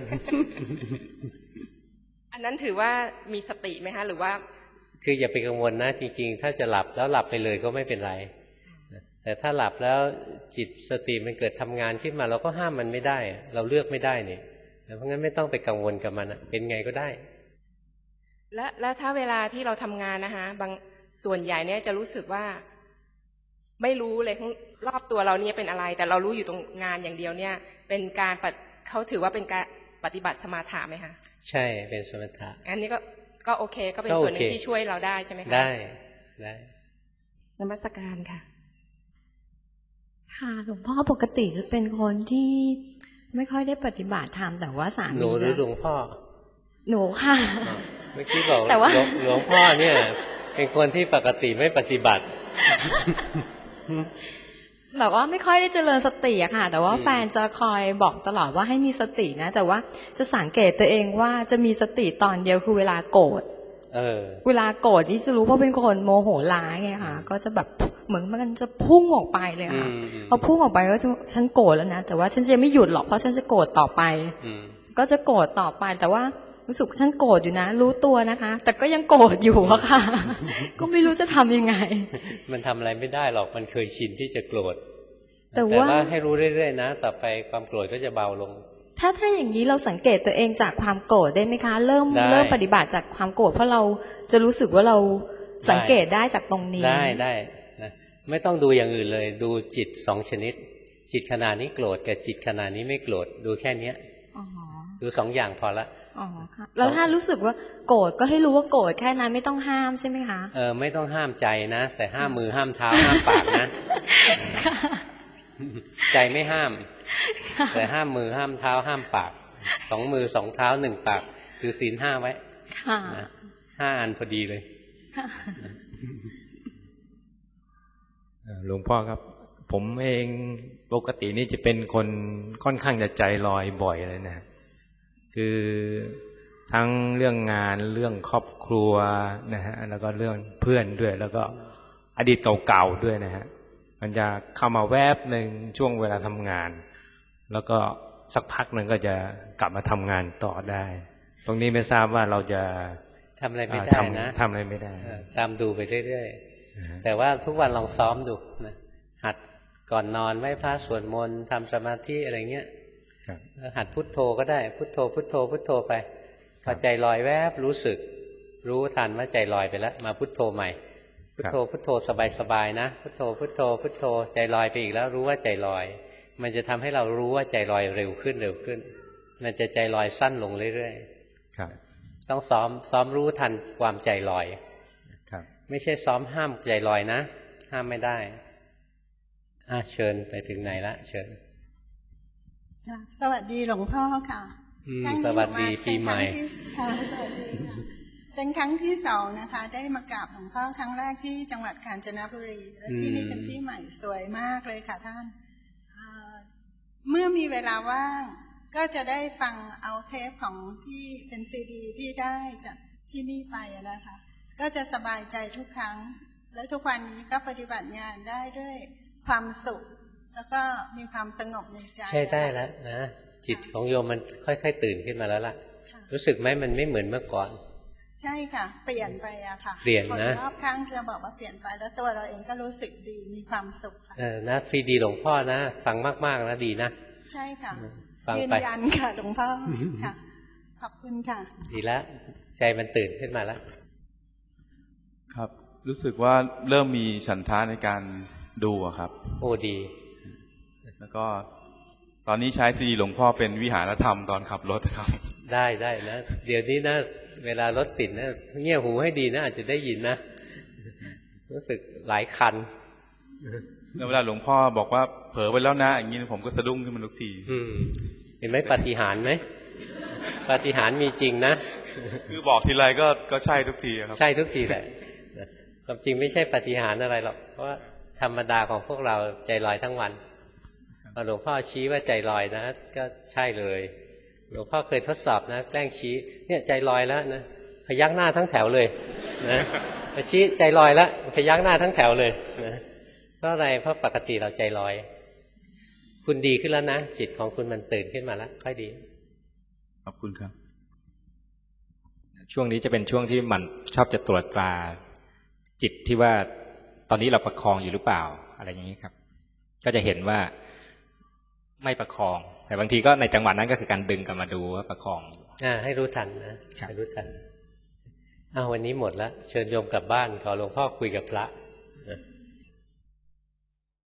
อันนั้นถือว่ามีสติไหมคะหรือว่าคืออย่าไปกังวลนะจริงๆถ้าจะหลับแล้วหลับไปเลยก็ไม่เป็นไรแต่ถ้าหลับแล้วจิตสติมันเกิดทำงานขึ้นมาเราก็ห้ามมันไม่ได้เราเลือกไม่ได้นี่เพราะงั้นไม่ต้องไปกังวลกับมันเป็นไงก็ได้และและถ้าเวลาที่เราทำงานนะคะบางส่วนใหญ่เนี่ยจะรู้สึกว่าไม่รู้เลยรอบตัวเราเนี่ยเป็นอะไรแต่เรารู้อยู่ตรงงานอย่างเดียวเนี่ยเป็นการเขาถือว่าเป็นการปฏิบัติสมาธิไหมคะใช่เป็นสมถะอันนี้ก็ก็โอเคก็เป็นส่วนหนึ่งที่ช่วยเราได้ใช่ไหมคะได้ได้นมัสการค่ะค่ะหลวงพ่อปกติจะเป็นคนที่ไม่ค่อยได้ปฏิบัติธรรมแต่ว่าสามีหนูหรือหลวงพ่อหนูค่ะเมื่อกี้บอกแต่ว่าหลวงพ่อเนี่ยเป็นคนที่ปกติไม่ปฏิบัติแบบว่าไม่ค่อยได้เจริญสติอะค่ะแต่ว่าแฟนจะคอยบอกตลอดว่าให้มีสตินะแต่ว่าจะสังเกตตัวเองว่าจะมีสติตอนเดียวคือเวลาโกรธเออเวลาโกรธนี่จะรู้เพราะเป็นคนโมโหร้ายไงค่ะก็จะแบบเหมือนมันจะพุ่งออกไปเลยค่ะพอพุ่งออกไปก็ฉันโกรธแล้วนะแต่ว่าฉันจะไม่หยุดหรอกเพราะฉันจะโกรธต่อไปก็จะโกรธต่อไปแต่ว่ารู้สึกฉันโกรธอยู่นะรู้ตัวนะคะแต่ก็ยังโกรธอยู่อะค่ะก็ไม่รู้จะทำยังไงมันทำอะไรไม่ได้หรอกมันเคยชินที่จะโกรธแต่ว่าให้รู้เรื่อยๆนะต่อไปความโกรธก็จะเบาลงถ้าถ้าอย่างนี้เราสังเกตตัวเองจากความโกรธได้ไหมคะเริ่มเริ่มปฏิบัติจากความโกรธเพราะเราจะรู้สึกว่าเราสังเกตได้จากตรงนี้ได้ได้นะไม่ต้องดูอย่างอื่นเลยดูจิตสองชนิดจิตขณะนี้โกรธกับจิตขณะนี้ไม่โกรธดูแค่นี้ดูสองอย่างพอละอ๋อค่ะแล้วถ้ารู้สึกว่าโกรธก็ให้รู้ว่าโกรธแค่นั้นไม่ต้องห้ามใช่ไหมคะเออไม่ต้องห้ามใจนะแต่ห้ามมือห้ามเท้าห้ามปากนะใจไม่ห้ามแต่ห้ามมือห้ามเท้าห้ามปากสองมือสองเท้าหนึ่งปากคือศีลห้าไว้ห้าอันพอดีเลยหลวงพ่อครับผมเองปกตินี่จะเป็นคนค่อนข้างจะใจลอยบ่อยเลยนะคือทั้งเรื่องงานเรื่องครอบครัวนะฮะแล้วก็เรื่องเพื่อนด้วยแล้วก็อดีตเก่าๆด้วยนะฮะมันจะเข้ามาแวบหนึ่งช่วงเวลาทำงานแล้วก็สักพักหนึ่งก็จะกลับมาทำงานต่อได้ตรงนี้ไม่ทราบว่าเราจะทำอะไรไม่ได้นะทำอะไรไม่ได้ตามดูไปเรื่อยๆแต่ว่าทุกวันลองซ้อมดูนะหัดก่อนนอนไหว้พระสวดมนต์ทำสมาธิอะไรเงี้ยหัดพุทโธก็ได้พุทโธพุทโธพุทโธไปพอใจลอยแวบรู้สึกรู้ทันว่าใจลอยไปแล้วมาพุทโธใหม่พุทโธพุทโธสบายๆนะพุทโธพุทโธพุทโธใจลอยไปอีกแล้วรู้ว่าใจลอยมันจะทำให้เรารู้ว่าใจลอยเร็วขึ้นเร็วขึ้นมันจะใจลอยสั้นลงเรื่อยๆครับต้องซ้อมซ้อมรู้ทันความใจลอยครับไม่ใช่ซ้อมห้ามใจลอยนะห้ามไม่ได้อ่ะเชิญไปถึงไหนละเชิญสวัสดีหลวงพ่อค่ะสวัสดีปีใหม่เป็นครั้งที่สองนะคะได้มากราบหลวงพ่อครั้งแรกที่จังหวัดกาญจนบุรีและที่นี่เป็นที่ใหม่สวยมากเลยค่ะท่านเมื่อมีเวลาว่างก็จะได้ฟังเอาเทปของที่เป็นซีดีที่ได้จากที่นี่ไปนะคะก็จะสบายใจทุกครั้งและทุกวันนี้ก็ปฏิบัติงานได้ด้วยความสุขแล้วก็มีความสงบในใจใช่ได้แล้วนะจิตของโยมมันค่อยๆตื่นขึ้นมาแล้วล่ะรู้สึกไหมมันไม่เหมือนเมื่อก่อนใช่ค่ะเปลี่ยนไปอะค่ะเปลี่ยนนะคนรอบข้างจะบอกว่าเปลี่ยนไปแล้วตัวเราเองก็รู้สึกดีมีความสุขค่ะเออนะซีดีหลวงพ่อนะฟังมากๆนะดีนะใช่ค่ะฟังยืนไปยันค่ะหลวงพ่อค่ะขอบคุณค่ะดีแล้วใจมันตื่นขึ้นมาแล้วครับรู้สึกว่าเริ่มมีฉันทะในการดูอะครับโอ้ดีแล้วก็ตอนนี้ใช้ซีดีหลวงพ่อเป็นวิหารธรรมตอนขับรถครับได้ได้นะเดี๋ยวนี้นะเวลารถติดนะเงี่ยหูให้ดีนะอาจจะได้ยินนะรู้สึกหลายคันแล้วเวลาหลวงพ่อบอกว่าเผลอไปแล้วนะอย่างนี้ผมก็สะดุ้งขึ้นมาทุกทีเห็นไหมปาฏิหาริย์ไหมปาฏิหาริย์มีจริงนะคือบอกทีไรก็ก็ใช่ทุกทีครับใช่ทุกทีแหละความจริงไม่ใช่ปาฏิหาริย์อะไรหรอกเพราะว่าธรรมดาของพวกเราใจลอยทั้งวันพอหลวงพ่อชี้ว่าใจลอยนะก็ใช่เลยหลวงพ่อเคยทดสอบนะแกล้งชี้เนี่ยใจลอยแล้วนะพยักหน้าทั้งแถวเลยนะพอชี้ใจลอยแล้วพยักหน้าทั้งแถวเลยนะเพราะอะไรเพราะปกติเราใจลอยคุณดีขึ้นแล้วนะจิตของคุณมันตื่นขึ้นมาแล้วค่อยดีขอบคุณครับช่วงนี้จะเป็นช่วงที่มันชอบจะตรวจตราจิตที่ว่าตอนนี้เราประคองอยู่หรือเปล่าอะไรอย่างนี้ครับก็จะเห็นว่าไม่ประคองแต่บางทีก็ในจังหวะนั้นก็คือการดึงกลับมาดูว่าประคองอ่าให้รู้ทันนะให้รู้ทันอ้าววันนี้หมดแล้วเชิญโยมกลับบ้านขอหลวงพ่อคุยกับพระ